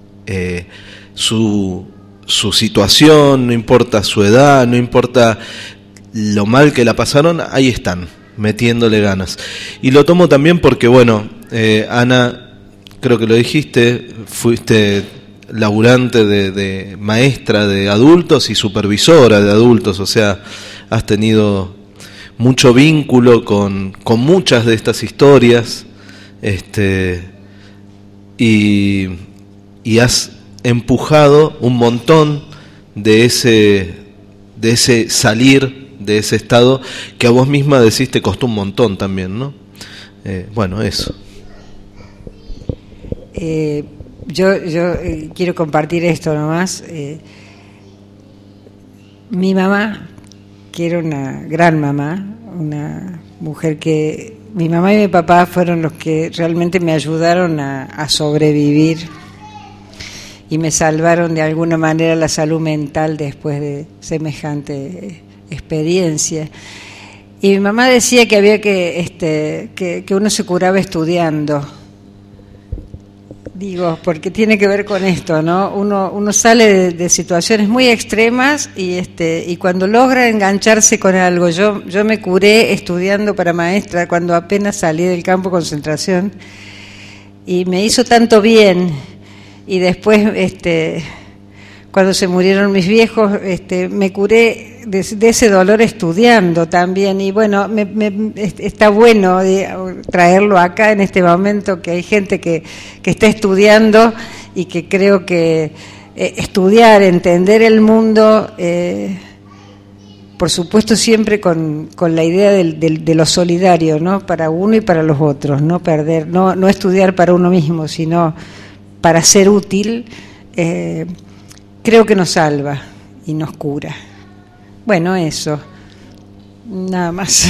su situación, no importa su edad, no importa lo mal que la pasaron, ahí están, metiéndole ganas. Y lo tomo también porque, bueno, Ana, creo que lo dijiste, fuiste laburante de maestra de adultos y supervisora de adultos, o sea, has tenido mucho vínculo con muchas de estas historias, y has empujado un montón de ese salir de ese estado que a vos misma decís te costó un montón también, ¿no? Bueno, eso. Yo quiero compartir esto nomás. Mi mamá, que era una gran mamá, una mujer que... Mi mamá y mi papá fueron los que realmente me ayudaron a sobrevivir y me salvaron de alguna manera la salud mental después de semejante experiencia. Y mi mamá decía que había que uno se curaba estudiando. Digo, porque tiene que ver con esto, ¿no? Uno sale de situaciones muy extremas y cuando logra engancharse con algo. Yo me curé estudiando para maestra cuando apenas salí del campo de concentración y me hizo tanto bien. Y después, cuando se murieron mis viejos, me curé de ese dolor estudiando también. Y bueno, está bueno traerlo acá en este momento, que hay gente que está estudiando y que creo que estudiar, entender el mundo, por supuesto siempre con la idea de lo solidario, ¿no? Para uno y para los otros, no perder, no estudiar para uno mismo, sino para ser útil. Creo que nos salva y nos cura. Bueno, eso. Nada más.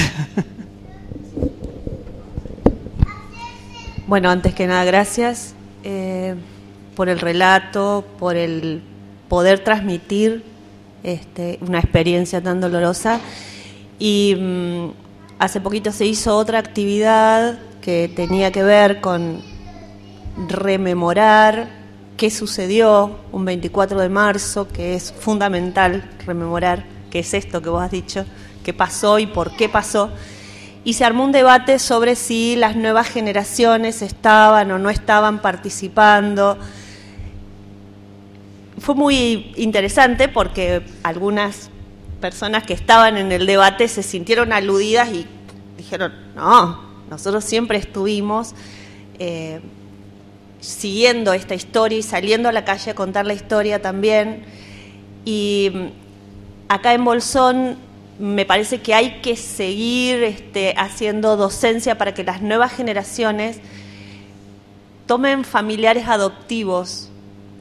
Bueno, antes que nada, gracias por el relato, por el poder transmitir una experiencia tan dolorosa. Y hace poquito se hizo otra actividad que tenía que ver con rememorar qué sucedió un 24 de marzo, que es fundamental rememorar qué es esto que vos has dicho, qué pasó y por qué pasó. Y se armó un debate sobre si las nuevas generaciones estaban o no estaban participando. Fue muy interesante porque algunas personas que estaban en el debate se sintieron aludidas y dijeron, no, nosotros siempre estuvimos siguiendo esta historia y saliendo a la calle a contar la historia también. Y acá en Bolsón me parece que hay que seguir haciendo docencia para que las nuevas generaciones tomen familiares adoptivos,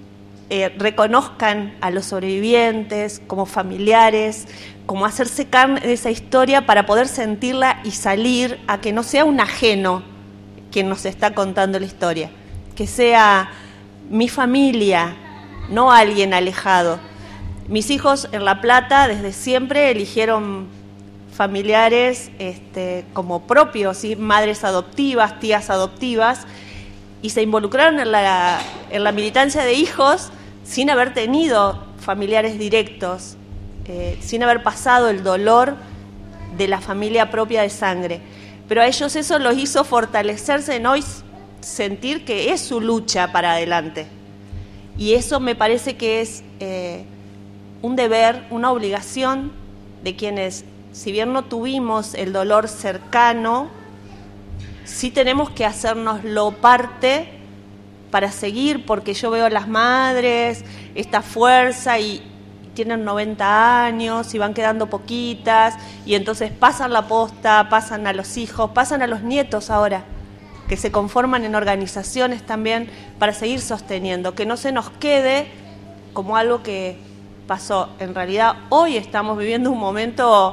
reconozcan a los sobrevivientes como familiares, como hacerse carne de esa historia para poder sentirla y salir a que no sea un ajeno quien nos está contando la historia, que sea mi familia, no alguien alejado. Mis hijos en La Plata desde siempre eligieron familiares como propios, ¿sí? Madres adoptivas, tías adoptivas, y se involucraron en la militancia de hijos sin haber tenido familiares directos, sin haber pasado el dolor de la familia propia de sangre. Pero a ellos eso los hizo fortalecerse, ¿no? Y sentir que es su lucha para adelante. Y eso me parece que es un deber, una obligación de quienes, si bien no tuvimos el dolor cercano, sí tenemos que hacérnoslo parte para seguir, porque yo veo a las madres, esta fuerza, y tienen 90 años y van quedando poquitas, y entonces pasan la posta, pasan a los hijos, pasan a los nietos ahora, que se conforman en organizaciones también para seguir sosteniendo, que no se nos quede como algo que pasó. En realidad hoy estamos viviendo un momento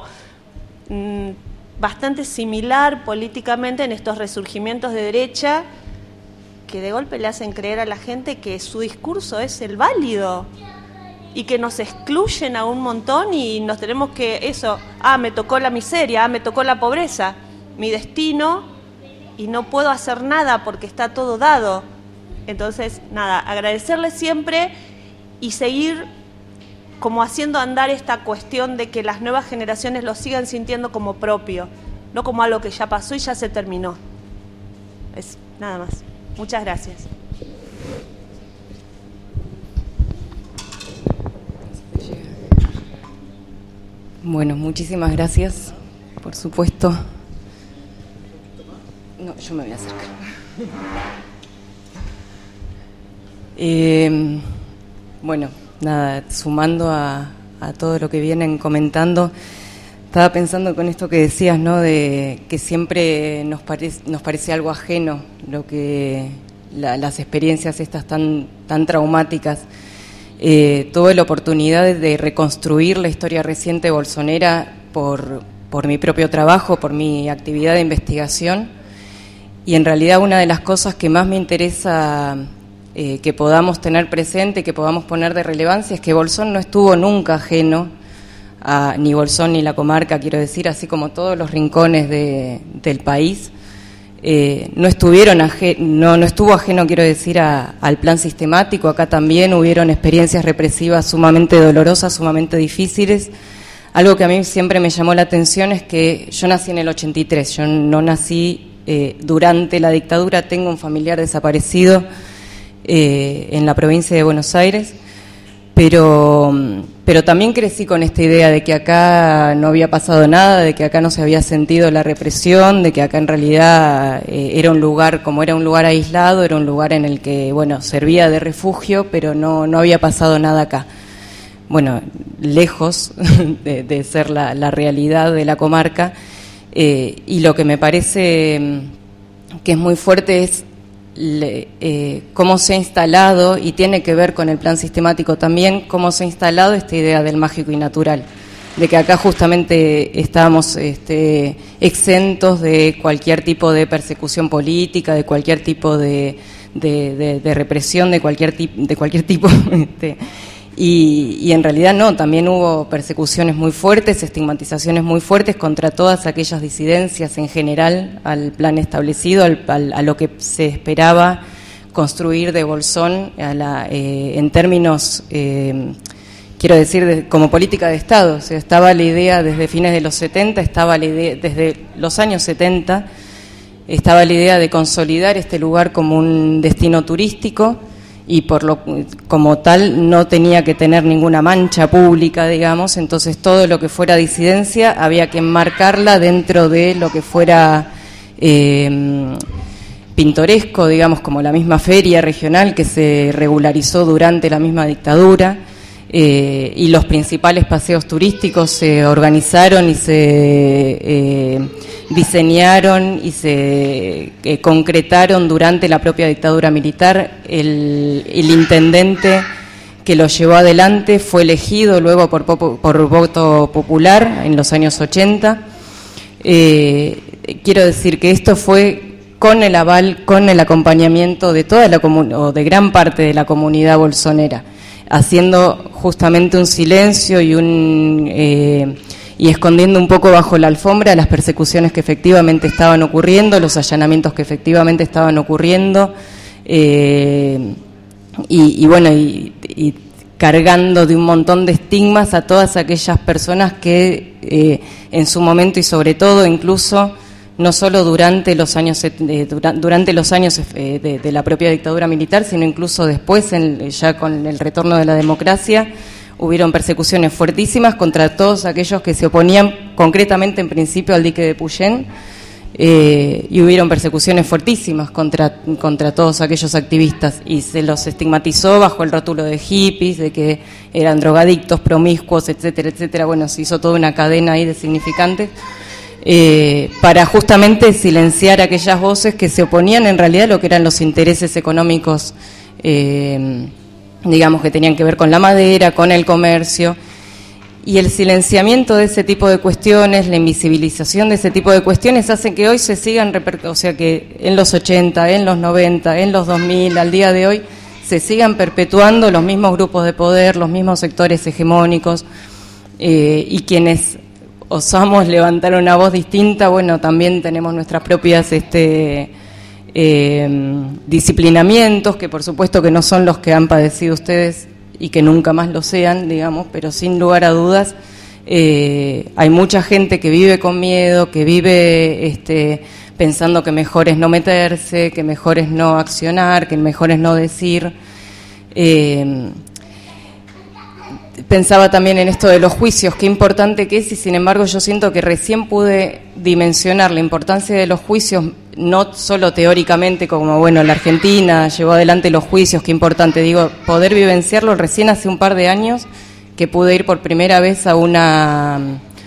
bastante similar políticamente en estos resurgimientos de derecha que de golpe le hacen creer a la gente que su discurso es el válido y que nos excluyen a un montón y nos tenemos que me tocó la miseria, me tocó la pobreza, mi destino, y no puedo hacer nada porque está todo dado. Entonces, nada, agradecerles siempre y seguir como haciendo andar esta cuestión de que las nuevas generaciones lo sigan sintiendo como propio, no como algo que ya pasó y ya se terminó. Es nada más. Muchas gracias. Bueno, muchísimas gracias, por supuesto. No, yo me voy a acercar. Bueno, nada, sumando a todo lo que vienen comentando, estaba pensando con esto que decías, ¿no? De que siempre nos parece algo ajeno lo que las experiencias estas tan traumáticas. Tuve la oportunidad de reconstruir la historia reciente bolsonera por mi propio trabajo, por mi actividad de investigación, y en realidad una de las cosas que más me interesa que podamos tener presente, que podamos poner de relevancia, es que Bolsón no estuvo nunca ajeno ni Bolsón ni la comarca, quiero decir, así como todos los rincones del país, no estuvo ajeno, quiero decir, al plan sistemático. Acá también hubieron experiencias represivas sumamente dolorosas, sumamente difíciles. Algo que a mí siempre me llamó la atención es que yo nací en el 83, yo no nací durante la dictadura, tengo un familiar desaparecido en la provincia de Buenos Aires, pero también crecí con esta idea de que acá no había pasado nada, de que acá no se había sentido la represión, de que acá en realidad era un lugar, como era un lugar aislado, era un lugar en el que, bueno, servía de refugio, pero no había pasado nada acá. Bueno, lejos de ser la realidad de la comarca, y lo que me parece que es muy fuerte es cómo se ha instalado, y tiene que ver con el plan sistemático también, cómo se ha instalado esta idea del mágico y natural, de que acá justamente estábamos exentos de cualquier tipo de persecución política, de cualquier tipo de represión, de cualquier tipo y en realidad no, también hubo persecuciones muy fuertes, estigmatizaciones muy fuertes contra todas aquellas disidencias en general al plan establecido, a lo que se esperaba construir de Bolsón en términos, quiero decir, como política de Estado. O sea, estaba la idea desde fines de los 70, estaba la idea desde los años 70, estaba la idea de consolidar este lugar como un destino turístico, y como tal no tenía que tener ninguna mancha pública, digamos. Entonces todo lo que fuera disidencia había que enmarcarla dentro de lo que fuera pintoresco, digamos, como la misma feria regional que se regularizó durante la misma dictadura, y los principales paseos turísticos se organizaron y se diseñaron y se concretaron durante la propia dictadura militar. El intendente que lo llevó adelante fue elegido luego por voto popular en los años 80. Quiero decir que esto fue con el aval, con el acompañamiento de toda la o de gran parte de la comunidad bolsonera, haciendo justamente un silencio y escondiendo un poco bajo la alfombra las persecuciones que efectivamente estaban ocurriendo, los allanamientos que efectivamente estaban ocurriendo, y cargando de un montón de estigmas a todas aquellas personas que en su momento, y sobre todo incluso no solo durante los años de la propia dictadura militar, sino incluso después, ya con el retorno de la democracia, hubieron persecuciones fuertísimas contra todos aquellos que se oponían concretamente en principio al dique de Puyén, y hubieron persecuciones fuertísimas contra todos aquellos activistas, y se los estigmatizó bajo el rótulo de hippies, de que eran drogadictos, promiscuos, etcétera, etcétera. Bueno, se hizo toda una cadena ahí de significantes, para justamente silenciar aquellas voces que se oponían en realidad a lo que eran los intereses económicos, digamos, que tenían que ver con la madera, con el comercio. Y el silenciamiento de ese tipo de cuestiones, la invisibilización de ese tipo de cuestiones, hace que hoy se sigan, o sea, que en los 80, en los 90, en los 2000, al día de hoy, se sigan perpetuando los mismos grupos de poder, los mismos sectores hegemónicos, y quienes osamos levantar una voz distinta, bueno, también tenemos nuestras propias disciplinamientos, que por supuesto que no son los que han padecido ustedes y que nunca más lo sean, digamos, pero sin lugar a dudas hay mucha gente que vive con miedo, que vive pensando que mejor es no meterse, que mejor es no accionar, que mejor es no decir. Pensaba también en esto de los juicios, qué importante que es, y sin embargo yo siento que recién pude dimensionar la importancia de los juicios, no solo teóricamente, como bueno, la Argentina llevó adelante los juicios, qué importante, digo, poder vivenciarlo recién hace un par de años, que pude ir por primera vez a una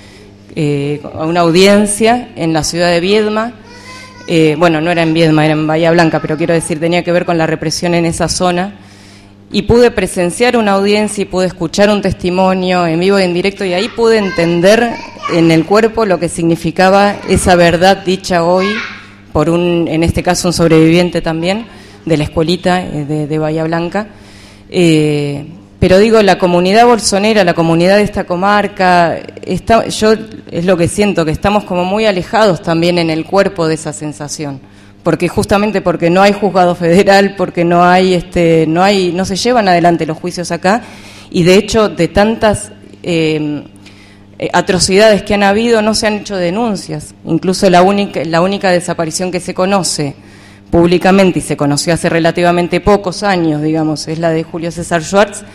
audiencia en la ciudad de Viedma. Bueno, no era en Viedma, era en Bahía Blanca, pero quiero decir, tenía que ver con la represión en esa zona. Y pude presenciar una audiencia y pude escuchar un testimonio en vivo y en directo, y ahí pude entender en el cuerpo lo que significaba esa verdad dicha hoy por en este caso un sobreviviente también de la escuelita de Bahía Blanca. Pero digo, la comunidad bolsonera, la comunidad de esta comarca, yo es lo que siento, que estamos como muy alejados también en el cuerpo de esa sensación. Porque justamente porque no hay juzgado federal, porque no se llevan adelante los juicios acá, y de hecho de tantas atrocidades que han habido no se han hecho denuncias. Incluso la única desaparición que se conoce públicamente, y se conoció hace relativamente pocos años, digamos, es la de Julio César Schwartz,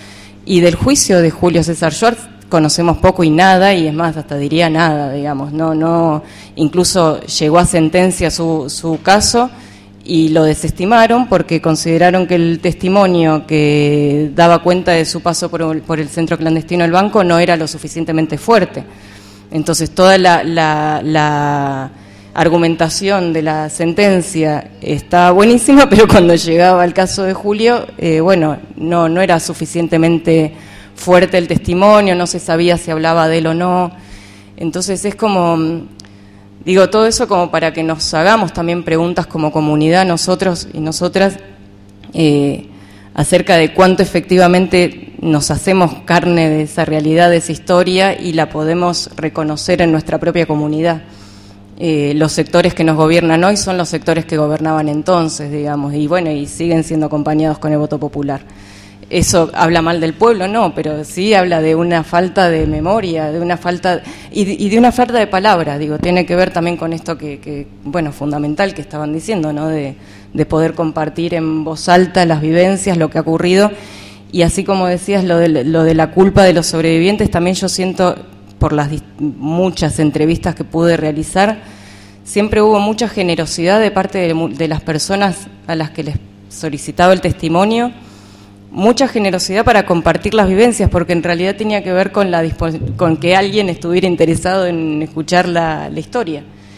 Y del juicio de Julio César Schwartz conocemos poco y nada, y es más, hasta diría nada, digamos, no, incluso llegó a sentencia su caso y lo desestimaron porque consideraron que el testimonio que daba cuenta de su paso por el centro clandestino del banco no era lo suficientemente fuerte. Entonces toda la argumentación de la sentencia está buenísima, pero cuando llegaba el caso de Julio, no era suficientemente fuerte el testimonio, no se sabía si hablaba de él o no. Entonces es como, digo, todo eso como para que nos hagamos también preguntas como comunidad, nosotros y nosotras, acerca de cuánto efectivamente nos hacemos carne de esa realidad, de esa historia, y la podemos reconocer en nuestra propia comunidad. Los sectores que nos gobiernan hoy son los sectores que gobernaban entonces, digamos, y siguen siendo acompañados con el voto popular. ¿Eso habla mal del pueblo? No, pero sí habla de una falta de memoria, de una falta y de una falta de palabra, digo, tiene que ver también con esto que fundamental que estaban diciendo, ¿no? De poder compartir en voz alta las vivencias, lo que ha ocurrido, y así como decías lo de la culpa de los sobrevivientes, también yo siento, por las muchas entrevistas que pude realizar, siempre hubo mucha generosidad de parte de las personas a las que les solicitaba el testimonio, mucha generosidad para compartir las vivencias, porque en realidad tenía que ver con que alguien estuviera interesado en escuchar la historia.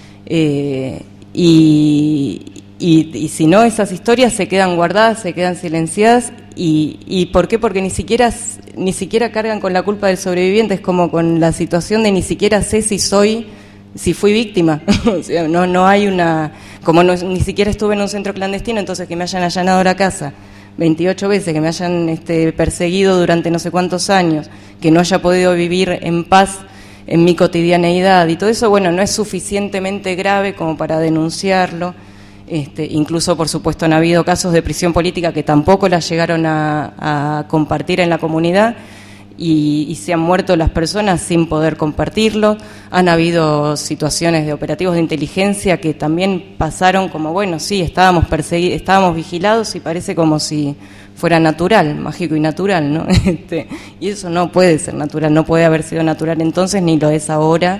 Y si no, esas historias se quedan guardadas, se quedan silenciadas. ¿Y por qué? Porque ni siquiera cargan con la culpa del sobreviviente, es como con la situación de ni siquiera sé si fui víctima. O sea, no hay ni siquiera estuve en un centro clandestino, entonces que me hayan allanado la casa 28 veces, que me hayan perseguido durante no sé cuántos años, que no haya podido vivir en paz en mi cotidianeidad y todo eso, no es suficientemente grave como para denunciarlo. Incluso, por supuesto, han habido casos de prisión política que tampoco las llegaron a compartir en la comunidad y se han muerto las personas sin poder compartirlo. Han habido situaciones de operativos de inteligencia que también pasaron como, sí, estábamos vigilados y parece como si fuera natural, mágico y natural, ¿no? Y eso no puede ser natural, no puede haber sido natural entonces ni lo es ahora.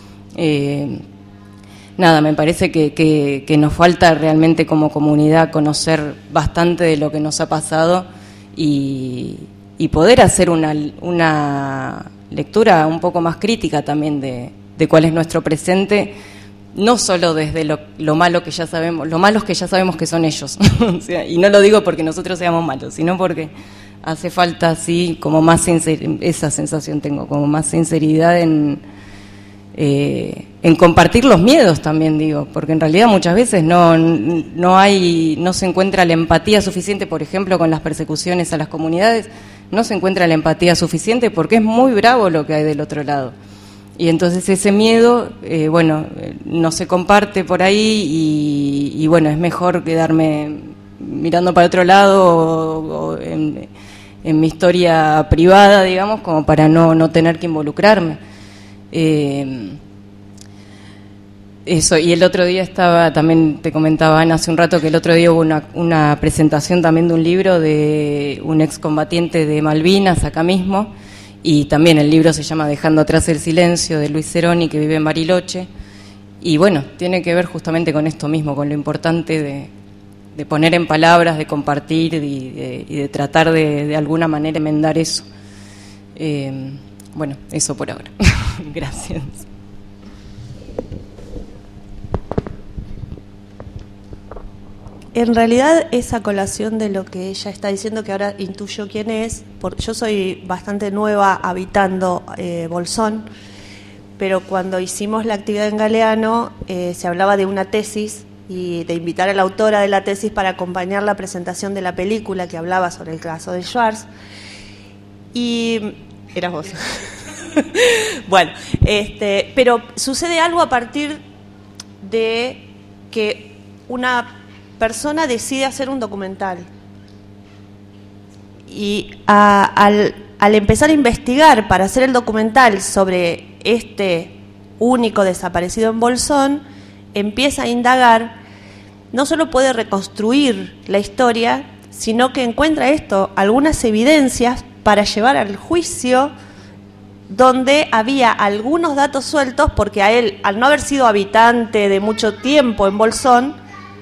Me parece que nos falta realmente como comunidad conocer bastante de lo que nos ha pasado y poder hacer una lectura un poco más crítica también de cuál es nuestro presente, no solo desde lo malo que ya sabemos, lo malos que ya sabemos que son ellos. O sea, y no lo digo porque nosotros seamos malos, sino porque hace falta así como más esa sensación tengo, como más sinceridad en compartir los miedos también, digo, porque en realidad muchas veces no se encuentra la empatía suficiente, por ejemplo, con las persecuciones a las comunidades, no se encuentra la empatía suficiente porque es muy bravo lo que hay del otro lado. Y entonces ese miedo, no se comparte por ahí y es mejor quedarme mirando para otro lado o en mi historia privada, digamos, como para no tener que involucrarme. Eso, y el otro día también te comentaba Ana hace un rato que el otro día hubo una presentación también de un libro de un excombatiente de Malvinas acá mismo, y también el libro se llama Dejando atrás el silencio, de Luis Ceroni, que vive en Bariloche, y tiene que ver justamente con esto mismo, con lo importante de poner en palabras, de compartir y de tratar de alguna manera enmendar eso. Eso por ahora. Gracias. En realidad, esa colación de lo que ella está diciendo, que ahora intuyo quién es, porque yo soy bastante nueva habitando Bolsón, pero cuando hicimos la actividad en Galeano se hablaba de una tesis y de invitar a la autora de la tesis para acompañar la presentación de la película que hablaba sobre el caso de Schwartz. Y eras vos. Pero sucede algo a partir de que una persona decide hacer un documental y al empezar a investigar para hacer el documental sobre este único desaparecido en Bolsón, empieza a indagar, no solo puede reconstruir la historia, sino que encuentra algunas evidencias para llevar al juicio, donde había algunos datos sueltos, porque a él, al no haber sido habitante de mucho tiempo en Bolsón,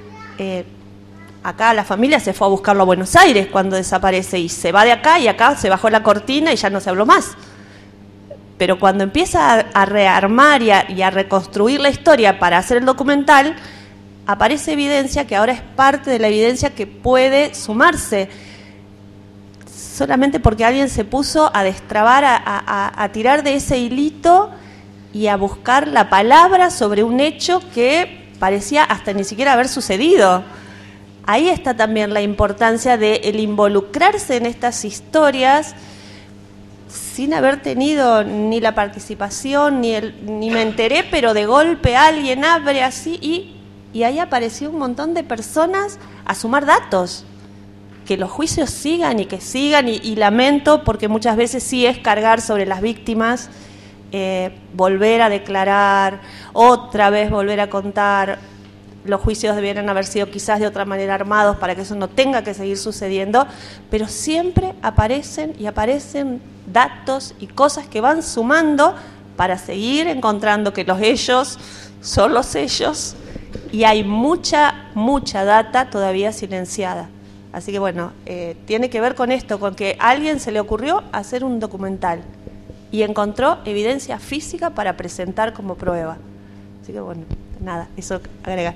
acá la familia se fue a buscarlo a Buenos Aires cuando desaparece, y se va de acá, y acá se bajó la cortina y ya no se habló más. Pero cuando empieza a rearmar y a reconstruir la historia para hacer el documental, aparece evidencia que ahora es parte de la evidencia que puede sumarse, solamente porque alguien se puso a destrabar, a tirar de ese hilito y a buscar la palabra sobre un hecho que parecía hasta ni siquiera haber sucedido. Ahí está también la importancia de el involucrarse en estas historias sin haber tenido ni la participación, ni me enteré, pero de golpe alguien abre así y ahí apareció un montón de personas a sumar datos. Que los juicios sigan y que sigan, y lamento porque muchas veces sí es cargar sobre las víctimas, volver a declarar, otra vez volver a contar. Los juicios debieran haber sido quizás de otra manera armados para que eso no tenga que seguir sucediendo, pero siempre aparecen datos y cosas que van sumando para seguir encontrando que los ellos son los ellos, y hay mucha data todavía silenciada. Así que bueno, tiene que ver con esto, con que a alguien se le ocurrió hacer un documental y encontró evidencia física para presentar como prueba. Así que bueno, nada, eso agregar.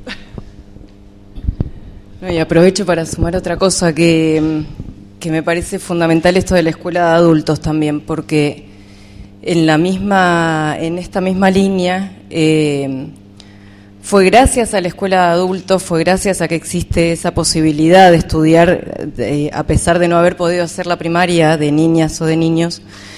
No, y aprovecho para sumar otra cosa que me parece fundamental, esto de la escuela de adultos también, porque en esta misma línea fue gracias a la escuela de adultos, fue gracias a que existe esa posibilidad de estudiar, a pesar de no haber podido hacer la primaria de niñas o de niños,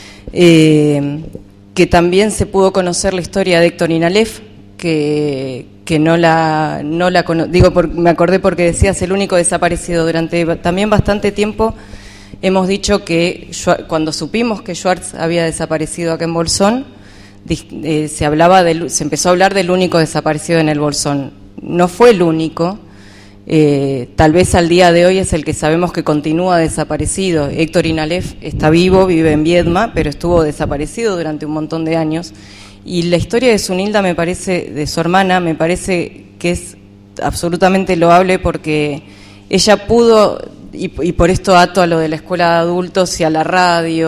que también se pudo conocer la historia de Héctor Inalef, que no la digo, me acordé porque decías el único desaparecido. Durante también bastante tiempo hemos dicho que cuando supimos que Schwartz había desaparecido acá en Bolsón, se empezó a hablar del único desaparecido en el Bolsón. No fue el único, tal vez al día de hoy es el que sabemos que continúa desaparecido. Héctor Inalef está vivo, vive en Viedma, pero estuvo desaparecido durante un montón de años. Y la historia de Zunilda de su hermana, me parece que es absolutamente loable, porque ella pudo, y por esto ato a lo de la escuela de adultos y a la radio,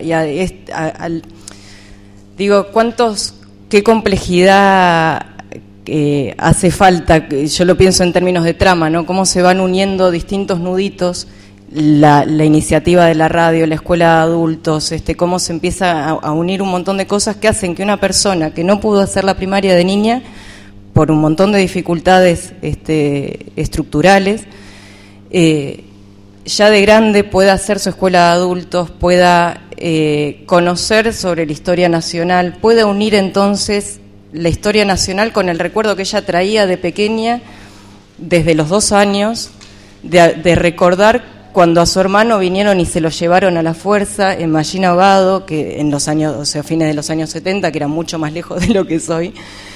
digo, qué complejidad hace falta. Yo lo pienso en términos de trama, ¿no? Cómo se van uniendo distintos nuditos, la iniciativa de la radio, la escuela de adultos, cómo se empieza a unir un montón de cosas que hacen que una persona que no pudo hacer la primaria de niña por un montón de dificultades estructurales, ya de grande pueda hacer su escuela de adultos, pueda conocer sobre la historia nacional, pueda unir entonces la historia nacional con el recuerdo que ella traía de pequeña, desde los 2 años, de recordar cuando a su hermano vinieron y se lo llevaron a la fuerza en Mallín Ahogado, que en los años, o sea, fines de los años 70, que era mucho más lejos de lo que soy,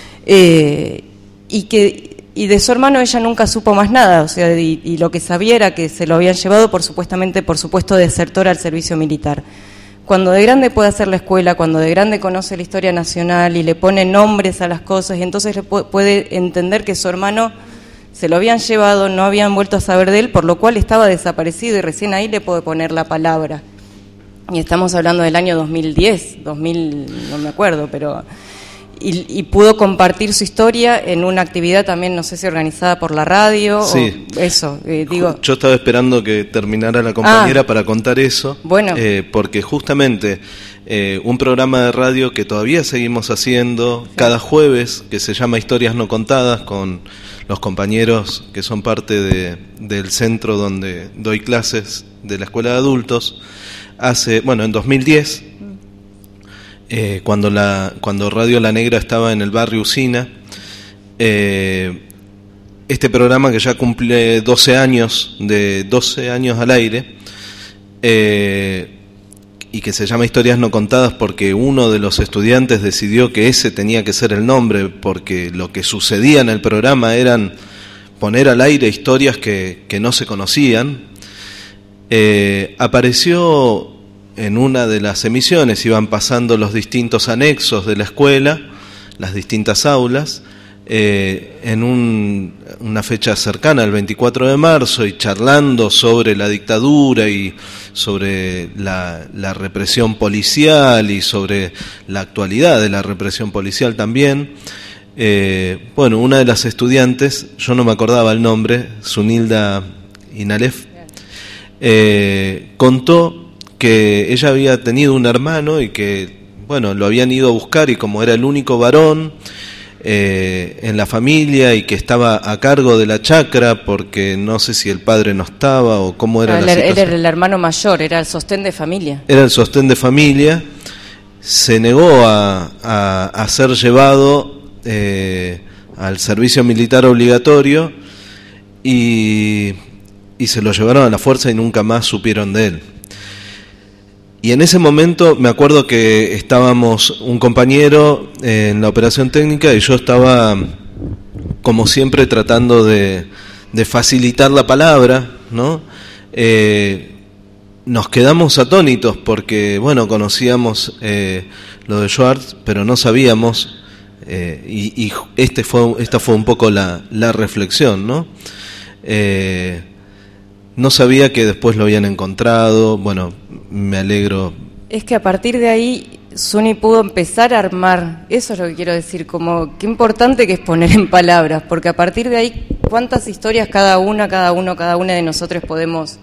y de su hermano ella nunca supo más nada, o sea, y lo que sabía era que se lo habían llevado por supuesto desertor al servicio militar. Cuando de grande puede hacer la escuela, cuando de grande conoce la historia nacional y le pone nombres a las cosas, y entonces puede entender que su hermano se lo habían llevado, no habían vuelto a saber de él, por lo cual estaba desaparecido, y recién ahí le puede poner la palabra. Y estamos hablando del año 2010, 2000, no me acuerdo, pero... Y pudo compartir su historia en una actividad también, no sé si organizada por la radio, sí. O eso, digo... Yo estaba esperando que terminara la compañera para contar eso, bueno. Porque justamente un programa de radio que todavía seguimos haciendo, sí, cada jueves, que se llama Historias No Contadas, con los compañeros que son parte del centro donde doy clases de la escuela de adultos, en 2010... cuando Radio La Negra estaba en el barrio Usina, este programa que ya cumple 12 años al aire, y que se llama Historias No Contadas porque uno de los estudiantes decidió que ese tenía que ser el nombre, porque lo que sucedía en el programa eran poner al aire historias que no se conocían. Apareció en una de las emisiones iban pasando los distintos anexos de la escuela, las distintas aulas, en una fecha cercana al 24 de marzo y charlando sobre la dictadura y sobre la represión policial y sobre la actualidad de la represión policial también. Bueno, una de las estudiantes, yo no me acordaba el nombre, Sunilda Inalef, contó que ella había tenido un hermano y que, bueno, lo habían ido a buscar y como era el único varón en la familia y que estaba a cargo de la chacra porque no sé si el padre no estaba o cómo era la situación. Él era el hermano mayor, era el sostén de familia. Era el sostén de familia, se negó a ser llevado al servicio militar obligatorio y se lo llevaron a la fuerza y nunca más supieron de él. Y en ese momento me acuerdo que estábamos un compañero en la operación técnica y yo estaba, como siempre, tratando de facilitar la palabra, ¿no? Nos quedamos atónitos porque, bueno, conocíamos lo de Schwartz, pero no sabíamos, y esta fue un poco la reflexión, ¿no? No sabía que después lo habían encontrado. Bueno, me alegro. Es que a partir de ahí Suni pudo empezar a armar, eso es lo que quiero decir, como qué importante que es poner en palabras, porque a partir de ahí cuántas historias cada una de nosotros podemos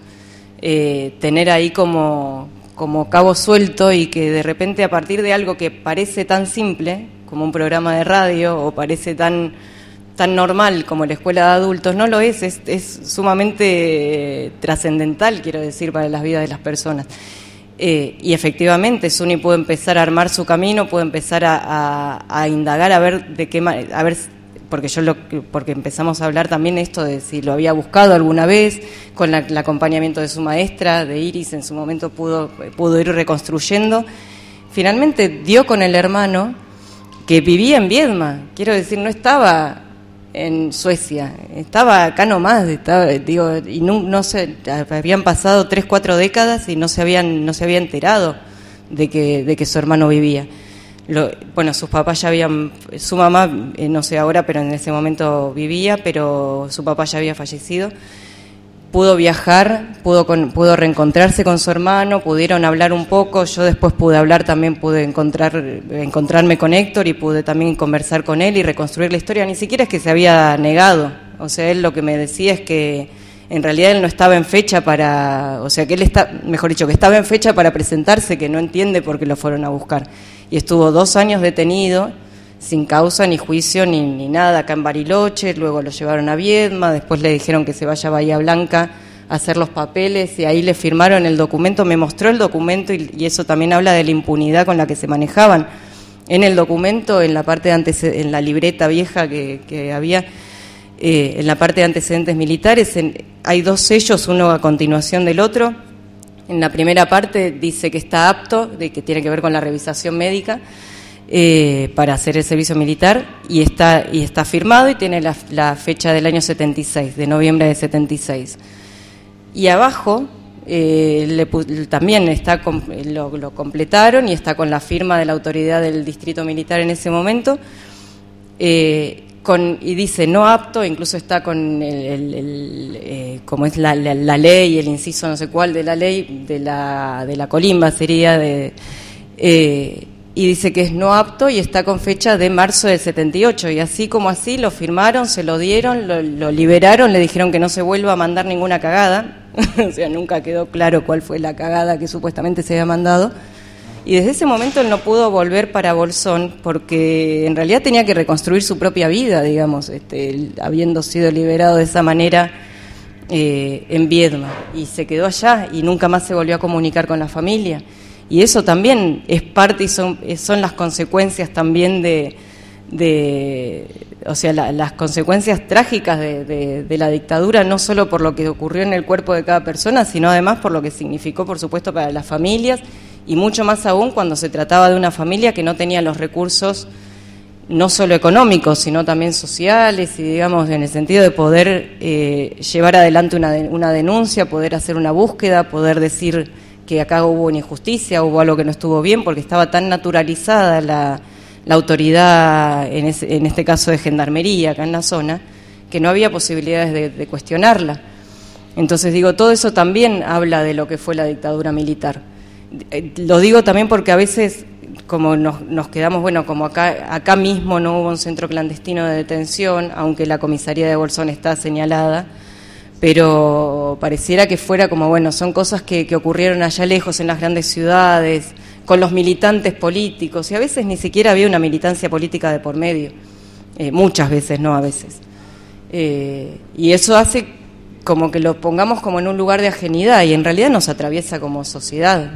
tener ahí como cabo suelto, y que de repente a partir de algo que parece tan simple como un programa de radio o parece tan normal como la escuela de adultos, no lo es sumamente trascendental, quiero decir, para las vidas de las personas. Y efectivamente Suni pudo empezar a armar su camino, pudo empezar a indagar, a ver de qué manera, porque empezamos a hablar también esto de si lo había buscado alguna vez, con el acompañamiento de su maestra, de Iris, en su momento pudo ir reconstruyendo. Finalmente dio con el hermano que vivía en Viedma, quiero decir, no estaba en Suecia, estaba acá nomás, y no sé, habían pasado 3-4 décadas y no se había enterado de que su hermano vivía. Bueno, sus papás ya su mamá, no sé ahora, pero en ese momento vivía, pero su papá ya había fallecido. Pudo viajar, pudo reencontrarse con su hermano, pudieron hablar un poco. Yo después pude hablar también, pude encontrarme con Héctor y pude también conversar con él y reconstruir la historia. Ni siquiera es que se había negado, o sea, él lo que me decía es que en realidad él no estaba en fecha que él que estaba en fecha para presentarse, que no entiende por qué lo fueron a buscar. Y estuvo 2 años detenido, sin causa ni juicio ni nada, acá en Bariloche. Luego lo llevaron a Viedma, después le dijeron que se vaya a Bahía Blanca a hacer los papeles y ahí le firmaron el documento. Me mostró el documento y eso también habla de la impunidad con la que se manejaban. En el documento, en la parte de en la libreta vieja que había, en la parte de antecedentes militares, hay 2 sellos, uno a continuación del otro. En la primera parte dice que está apto, de que tiene que ver con la revisación médica, para hacer el servicio militar, y está firmado y tiene la fecha del año 76, de noviembre de 76. Y abajo también lo completaron y está con la firma de la autoridad del distrito militar en ese momento, y dice no apto, incluso está con como es la ley, el inciso no sé cuál de la ley, de la colimba sería, y dice que es no apto y está con fecha de marzo del 78, y así como así lo firmaron, se lo dieron, lo liberaron, le dijeron que no se vuelva a mandar ninguna cagada, o sea, nunca quedó claro cuál fue la cagada que supuestamente se había mandado, y desde ese momento él no pudo volver para Bolsón porque en realidad tenía que reconstruir su propia vida, digamos, él, habiendo sido liberado de esa manera en Viedma, y se quedó allá y nunca más se volvió a comunicar con la familia. Y eso también es parte y son las consecuencias también o sea, las consecuencias trágicas de la dictadura, no solo por lo que ocurrió en el cuerpo de cada persona, sino además por lo que significó, por supuesto, para las familias, y mucho más aún cuando se trataba de una familia que no tenía los recursos, no solo económicos, sino también sociales, y digamos, en el sentido de poder llevar adelante una denuncia, poder hacer una búsqueda, poder decir que acá hubo una injusticia, hubo algo que no estuvo bien, porque estaba tan naturalizada la autoridad, en este caso de gendarmería, acá en la zona, que no había posibilidades de cuestionarla. Entonces digo, todo eso también habla de lo que fue la dictadura militar. Lo digo también porque a veces, como nos quedamos, bueno, como acá mismo no hubo un centro clandestino de detención, aunque la comisaría de Bolsón está señalada, pero pareciera que fuera como, bueno, son cosas que ocurrieron allá lejos en las grandes ciudades, con los militantes políticos, y a veces ni siquiera había una militancia política de por medio, muchas veces, no a veces. Y eso hace como que lo pongamos como en un lugar de ajenidad, y en realidad nos atraviesa como sociedad.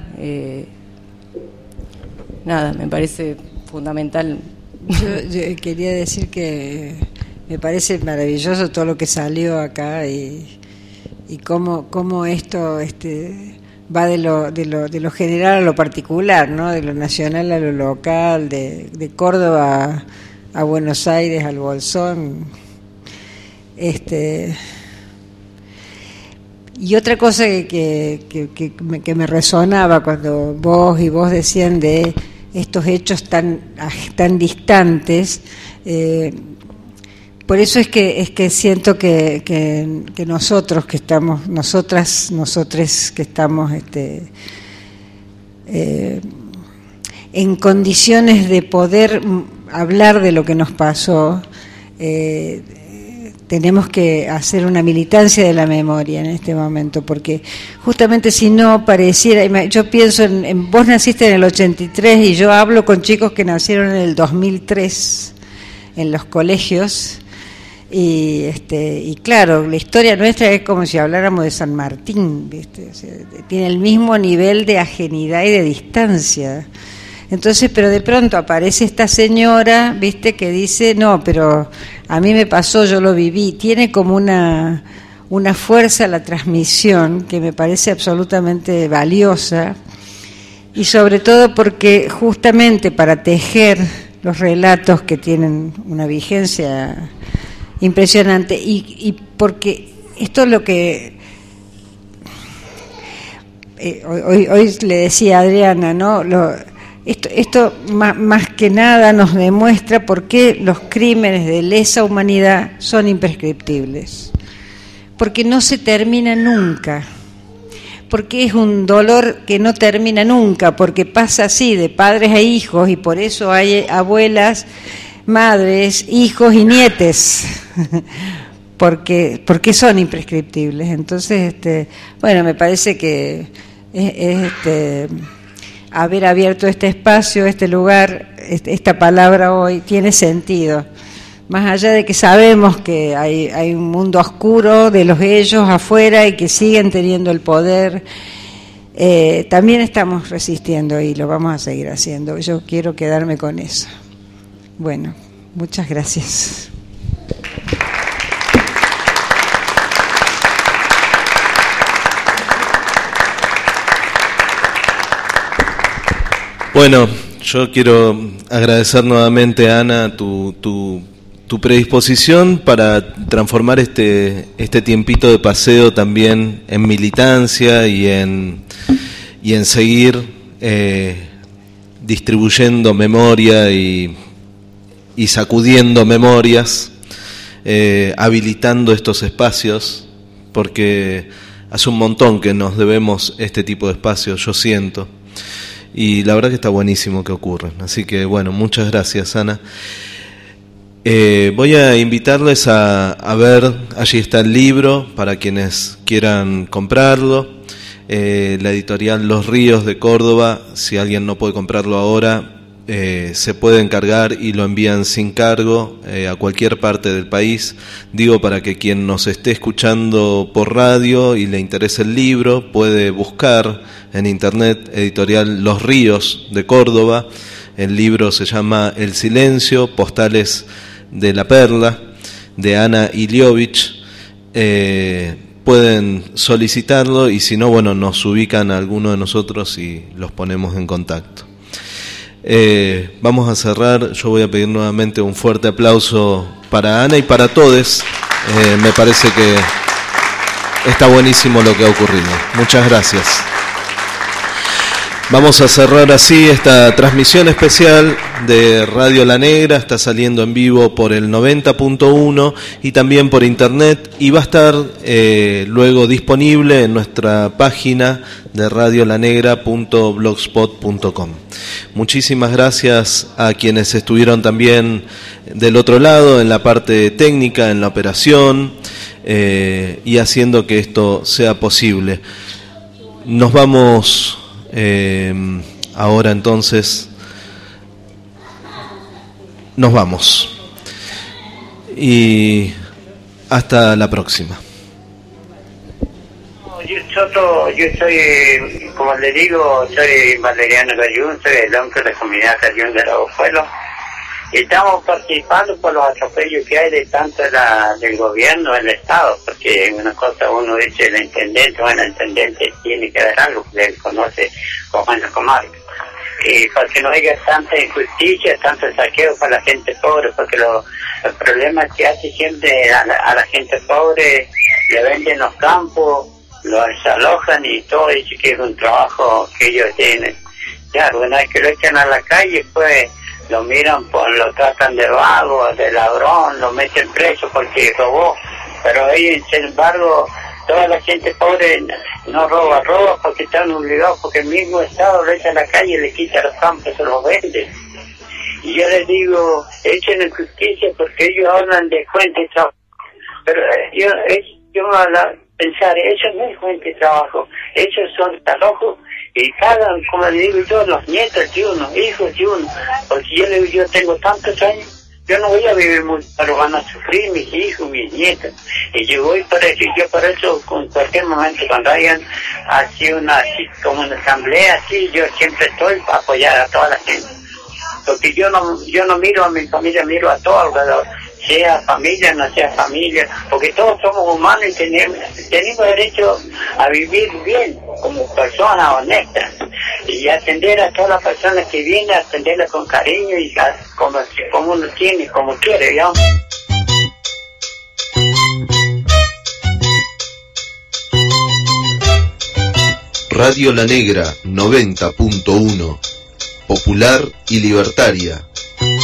Nada, me parece fundamental. Yo quería decir que me parece maravilloso todo lo que salió acá y cómo esto va de lo general a lo particular, ¿no? De lo nacional a lo local, de Córdoba a Buenos Aires, al Bolsón. Y otra cosa que me resonaba cuando vos decían de estos hechos tan distantes, por eso es que siento que nosotros que estamos, nosotres que estamos en condiciones de poder hablar de lo que nos pasó, tenemos que hacer una militancia de la memoria en este momento, porque justamente si no pareciera, yo pienso vos naciste en el 83 y yo hablo con chicos que nacieron en el 2003 en los colegios, y claro, la historia nuestra es como si habláramos de San Martín, ¿viste? O sea, tiene el mismo nivel de ajenidad y de distancia. Entonces, pero de pronto aparece esta señora, ¿viste? Que dice, no, pero a mí me pasó, yo lo viví. Tiene como una fuerza la transmisión que me parece absolutamente valiosa, y sobre todo porque justamente para tejer los relatos que tienen una vigencia impresionante, y porque esto es lo que hoy le decía a Adriana, ¿no? Esto más que nada nos demuestra por qué los crímenes de lesa humanidad son imprescriptibles, porque no se termina nunca, porque es un dolor que no termina nunca, porque pasa así de padres a hijos, y por eso hay abuelas, madres, hijos y nietes, porque son imprescriptibles. Entonces, bueno, me parece que haber abierto este espacio, este lugar, esta palabra hoy tiene sentido. Más allá de que sabemos que hay un mundo oscuro de ellos afuera y que siguen teniendo el poder, también estamos resistiendo y lo vamos a seguir haciendo. Yo quiero quedarme con eso. Bueno, muchas gracias. Bueno, yo quiero agradecer nuevamente, Ana, tu predisposición para transformar este tiempito de paseo también en militancia y en seguir distribuyendo memoria y sacudiendo memorias, habilitando estos espacios, porque hace un montón que nos debemos este tipo de espacios, yo siento. Y la verdad que está buenísimo que ocurran. Así que bueno, muchas gracias, Ana. Voy a invitarles a ver, allí está el libro para quienes quieran comprarlo. La editorial Los Ríos de Córdoba, si alguien no puede comprarlo ahora, se puede encargar y lo envían sin cargo a cualquier parte del país. Digo, para que quien nos esté escuchando por radio y le interese el libro, puede buscar en internet editorial Los Ríos de Córdoba. El libro se llama El Silencio, Postales de la Perla, de Ana Iliovich. Pueden solicitarlo, y si no, bueno, nos ubican a alguno de nosotros y los ponemos en contacto. Vamos a cerrar. Yo voy a pedir nuevamente un fuerte aplauso para Ana y para todos. Me parece que está buenísimo lo que ha ocurrido. Muchas gracias. Vamos a cerrar así esta transmisión especial de Radio La Negra. Está saliendo en vivo por el 90.1 y también por internet, y va a estar luego disponible en nuestra página de radiolanegra.blogspot.com. Muchísimas gracias a quienes estuvieron también del otro lado, en la parte técnica, en la operación, y haciendo que esto sea posible. Nos vamos ahora entonces, nos vamos y hasta la próxima. Yo soy, como le digo, soy Valeriano Cayún, soy el hombre de la comunidad Cayún de los Pueblos, y estamos participando por los atropellos que hay de tanto del gobierno, del Estado, porque una cosa uno dice el intendente, bueno, el intendente tiene que dar algo, porque él conoce cómo es la comarca, y para que no haya tanta injusticia, tanto saqueo para la gente pobre, porque los problemas que hace siempre a la gente pobre, le venden los campos, los desalojan y todo, dice que es un trabajo que ellos tienen. Ya, una vez que lo echan a la calle, pues lo miran, lo tratan de vago, de ladrón, lo meten preso porque robó, pero ellos, sin embargo, toda la gente pobre no roba porque están obligados, porque el mismo Estado lo echa a la calle, le quita los campos, se los vende. Y yo les digo, echen en justicia porque ellos hablan de fuente de trabajo, pero yo pensar, eso no es fuente de trabajo, esos son trabajos, y cada, como le digo yo, los nietos de uno, hijos de uno, porque yo le digo, yo tengo tantos años, yo no voy a vivir mucho, pero van a sufrir mis hijos, mis nietos, y yo voy para eso, y yo por eso, en cualquier momento, cuando hayan así como una asamblea así, yo siempre estoy para apoyar a toda la gente, porque yo no miro a mi familia, miro a todo alrededor, sea familia, no sea familia, porque todos somos humanos y tenemos derecho a vivir bien, como personas honestas, y atender a todas las personas que vienen, atenderlas con cariño y como uno tiene, como quiere, digamos. Radio La Negra 90.1, popular y libertaria.